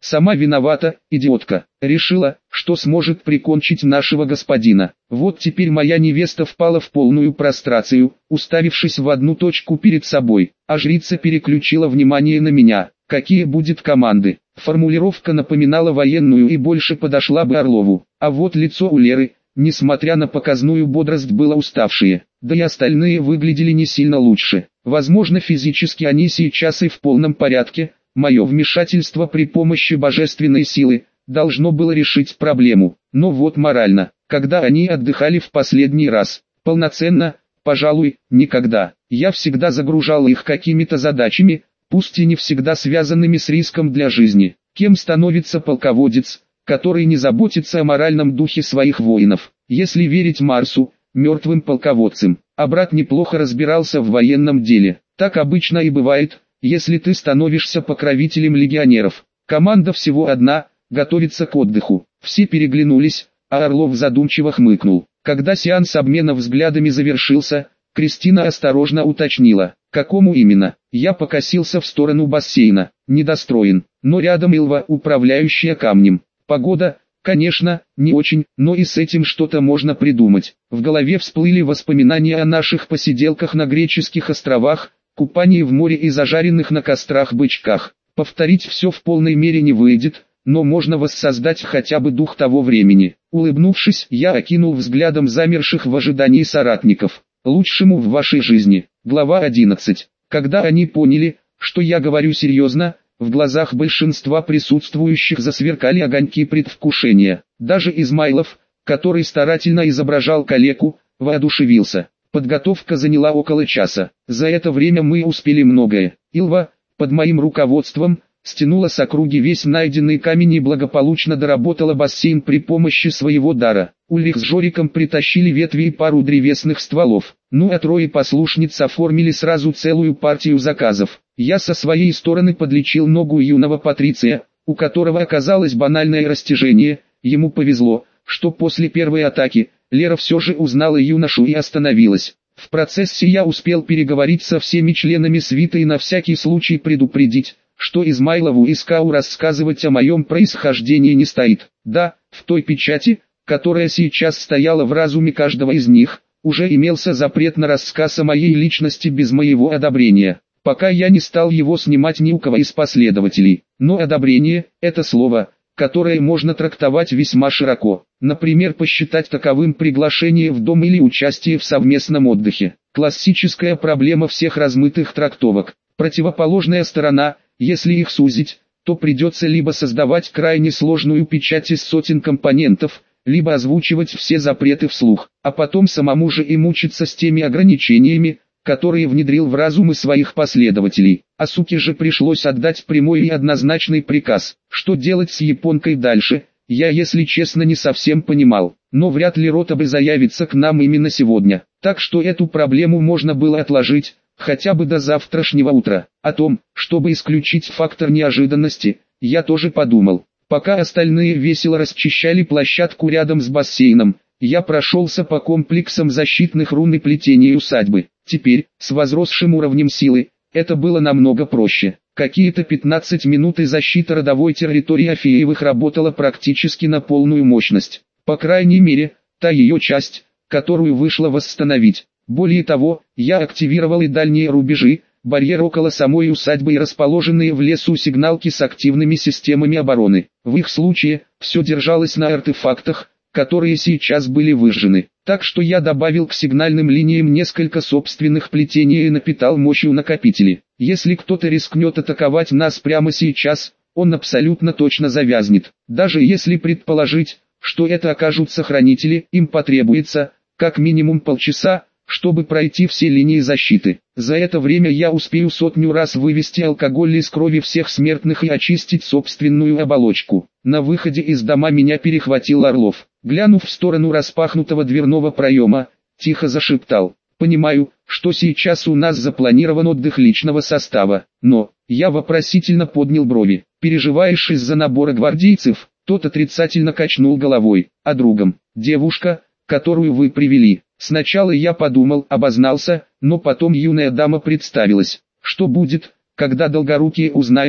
Сама виновата, идиотка. Решила, что сможет прикончить нашего господина. Вот теперь моя невеста впала в полную прострацию, уставившись в одну точку перед собой, а жрица переключила внимание на меня. Какие будет команды? Формулировка напоминала военную и больше подошла бы Орлову. А вот лицо у Леры, несмотря на показную бодрость, было уставшее. Да и остальные выглядели не сильно лучше. Возможно, физически они сейчас и в полном порядке. Мое вмешательство при помощи божественной силы должно было решить проблему. Но вот морально, когда они отдыхали в последний раз, полноценно, пожалуй, никогда. Я всегда загружал их какими-то задачами, пусть и не всегда связанными с риском для жизни. Кем становится полководец, который не заботится о моральном духе своих воинов? Если верить Марсу, мертвым полководцем. А брат неплохо разбирался в военном деле. Так обычно и бывает, если ты становишься покровителем легионеров. Команда всего одна, готовится к отдыху. Все переглянулись, а Орлов задумчиво хмыкнул. Когда сеанс обмена взглядами завершился, Кристина осторожно уточнила: какому именно? Я покосился в сторону бассейна. Недостроен, но рядом Илва, управляющая камнем. Погода, конечно, не очень, но и с этим что-то можно придумать. В голове всплыли воспоминания о наших посиделках на греческих островах, купании в море и зажаренных на кострах бычках. Повторить все в полной мере не выйдет, но можно воссоздать хотя бы дух того времени. Улыбнувшись, я окинул взглядом замерших в ожидании соратников. Лучшему в вашей жизни. Глава одиннадцать. Когда они поняли, что я говорю серьезно, в глазах большинства присутствующих засверкали огоньки предвкушения. Даже Измайлов, который старательно изображал калеку, воодушевился. Подготовка заняла около часа. За это время мы успели многое. Илва, под моим руководством, стянула с округи весь найденный камень и благополучно доработала бассейн при помощи своего дара. Ульрих с Жориком притащили ветви и пару древесных стволов. Ну а трое послушниц оформили сразу целую партию заказов. Я со своей стороны подлечил ногу юного Патриция, у которого оказалось банальное растяжение. Ему повезло, что после первой атаки Лера все же узнала юношу и остановилась. В процессе я успел переговорить со всеми членами свиты и на всякий случай предупредить, что Измайлову и Скау рассказывать о моем происхождении не стоит. Да, в той печати, которая сейчас стояла в разуме каждого из них, уже имелся запрет на рассказ о моей личности без моего одобрения. Пока я не стал его снимать ни у кого из последователей. Но одобрение – это слово, которое можно трактовать весьма широко. Например, посчитать таковым приглашение в дом или участие в совместном отдыхе. Классическая проблема всех размытых трактовок. Противоположная сторона, если их сузить, то придется либо создавать крайне сложную печать из сотен компонентов, либо озвучивать все запреты вслух, а потом самому же и мучиться с теми ограничениями, которые внедрил в разумы своих последователей. А суке же пришлось отдать прямой и однозначный приказ. Что делать с японкой дальше, я, если честно, не совсем понимал. Но вряд ли Ротобе заявится к нам именно сегодня. Так что эту проблему можно было отложить, хотя бы до завтрашнего утра. О том, чтобы исключить фактор неожиданности, я тоже подумал. Пока остальные весело расчищали площадку рядом с бассейном, я прошелся по комплексам защитных рун и плетений усадьбы. Теперь, с возросшим уровнем силы, это было намного проще. Какие-то пятнадцать минут и защита родовой территории Афеевых работала практически на полную мощность. По крайней мере, та ее часть, которую вышло восстановить. Более того, я активировал и дальние рубежи, барьер около самой усадьбы и расположенные в лесу сигналки с активными системами обороны. В их случае, все держалось на артефактах, которые сейчас были выжжены. Так что я добавил к сигнальным линиям несколько собственных плетений и напитал мощью накопители. Если кто-то рискнет атаковать нас прямо сейчас, он абсолютно точно завязнет. Даже если предположить, что это окажутся хранители, им потребуется, как минимум полчаса, чтобы пройти все линии защиты. За это время я успею сотню раз вывести алкоголь из крови всех смертных и очистить собственную оболочку. На выходе из дома меня перехватил Орлов. Глянув в сторону распахнутого дверного проема, тихо зашептал: «Понимаю, что сейчас у нас запланирован отдых личного состава, но...» Я вопросительно поднял брови. «Переживаешь из-за набора гвардейцев?» Тот отрицательно качнул головой. «А другом? Девушка, которую вы привели?» Сначала я подумал, обознался, но потом юная дама представилась. «Что будет, когда долгорукие узнают,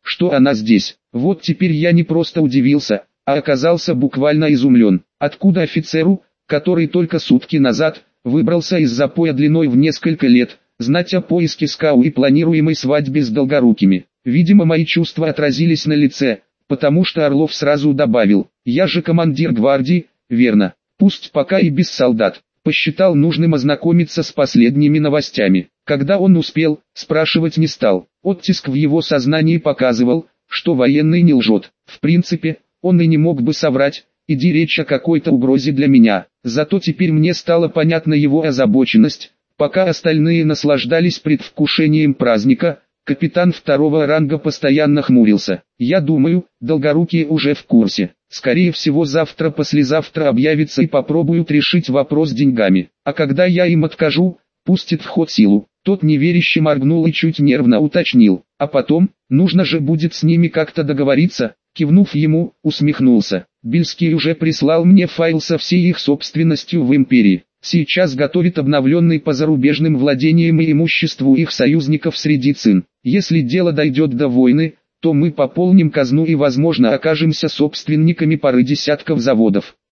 что она здесь. Вот теперь я не просто удивился, а оказался буквально изумлен. Откуда офицеру, который только сутки назад выбрался из запоя длиной в несколько лет, знать о поиске Скау и планируемой свадьбе с Долгорукими? Видимо, мои чувства отразились на лице, потому что Орлов сразу добавил: «Я же командир гвардии, верно? Пусть пока и без солдат». Посчитал нужным ознакомиться с последними новостями. Когда он успел, спрашивать не стал. Оттиск в его сознании показывал, что военный не лжет. В принципе, он и не мог бы соврать, иди речь о какой-то угрозе для меня. Зато теперь мне стала понятна его озабоченность. Пока остальные наслаждались предвкушением праздника, капитан второго ранга постоянно хмурился. Я думаю, Долгорукие уже в курсе. Скорее всего завтра-послезавтра объявится и попробуют решить вопрос деньгами. А когда я им откажу, пустит в ход силу. Тот неверяще моргнул и чуть нервно уточнил. А потом, нужно же будет с ними как-то договориться. Кивнув ему, усмехнулся. Бельский уже прислал мне файл со всей их собственностью в империи. Сейчас готовит обновленный по зарубежным владениям и имуществу их союзников среди цин. Если дело дойдет до войны, то мы пополним казну и возможно окажемся собственниками пары десятков заводов.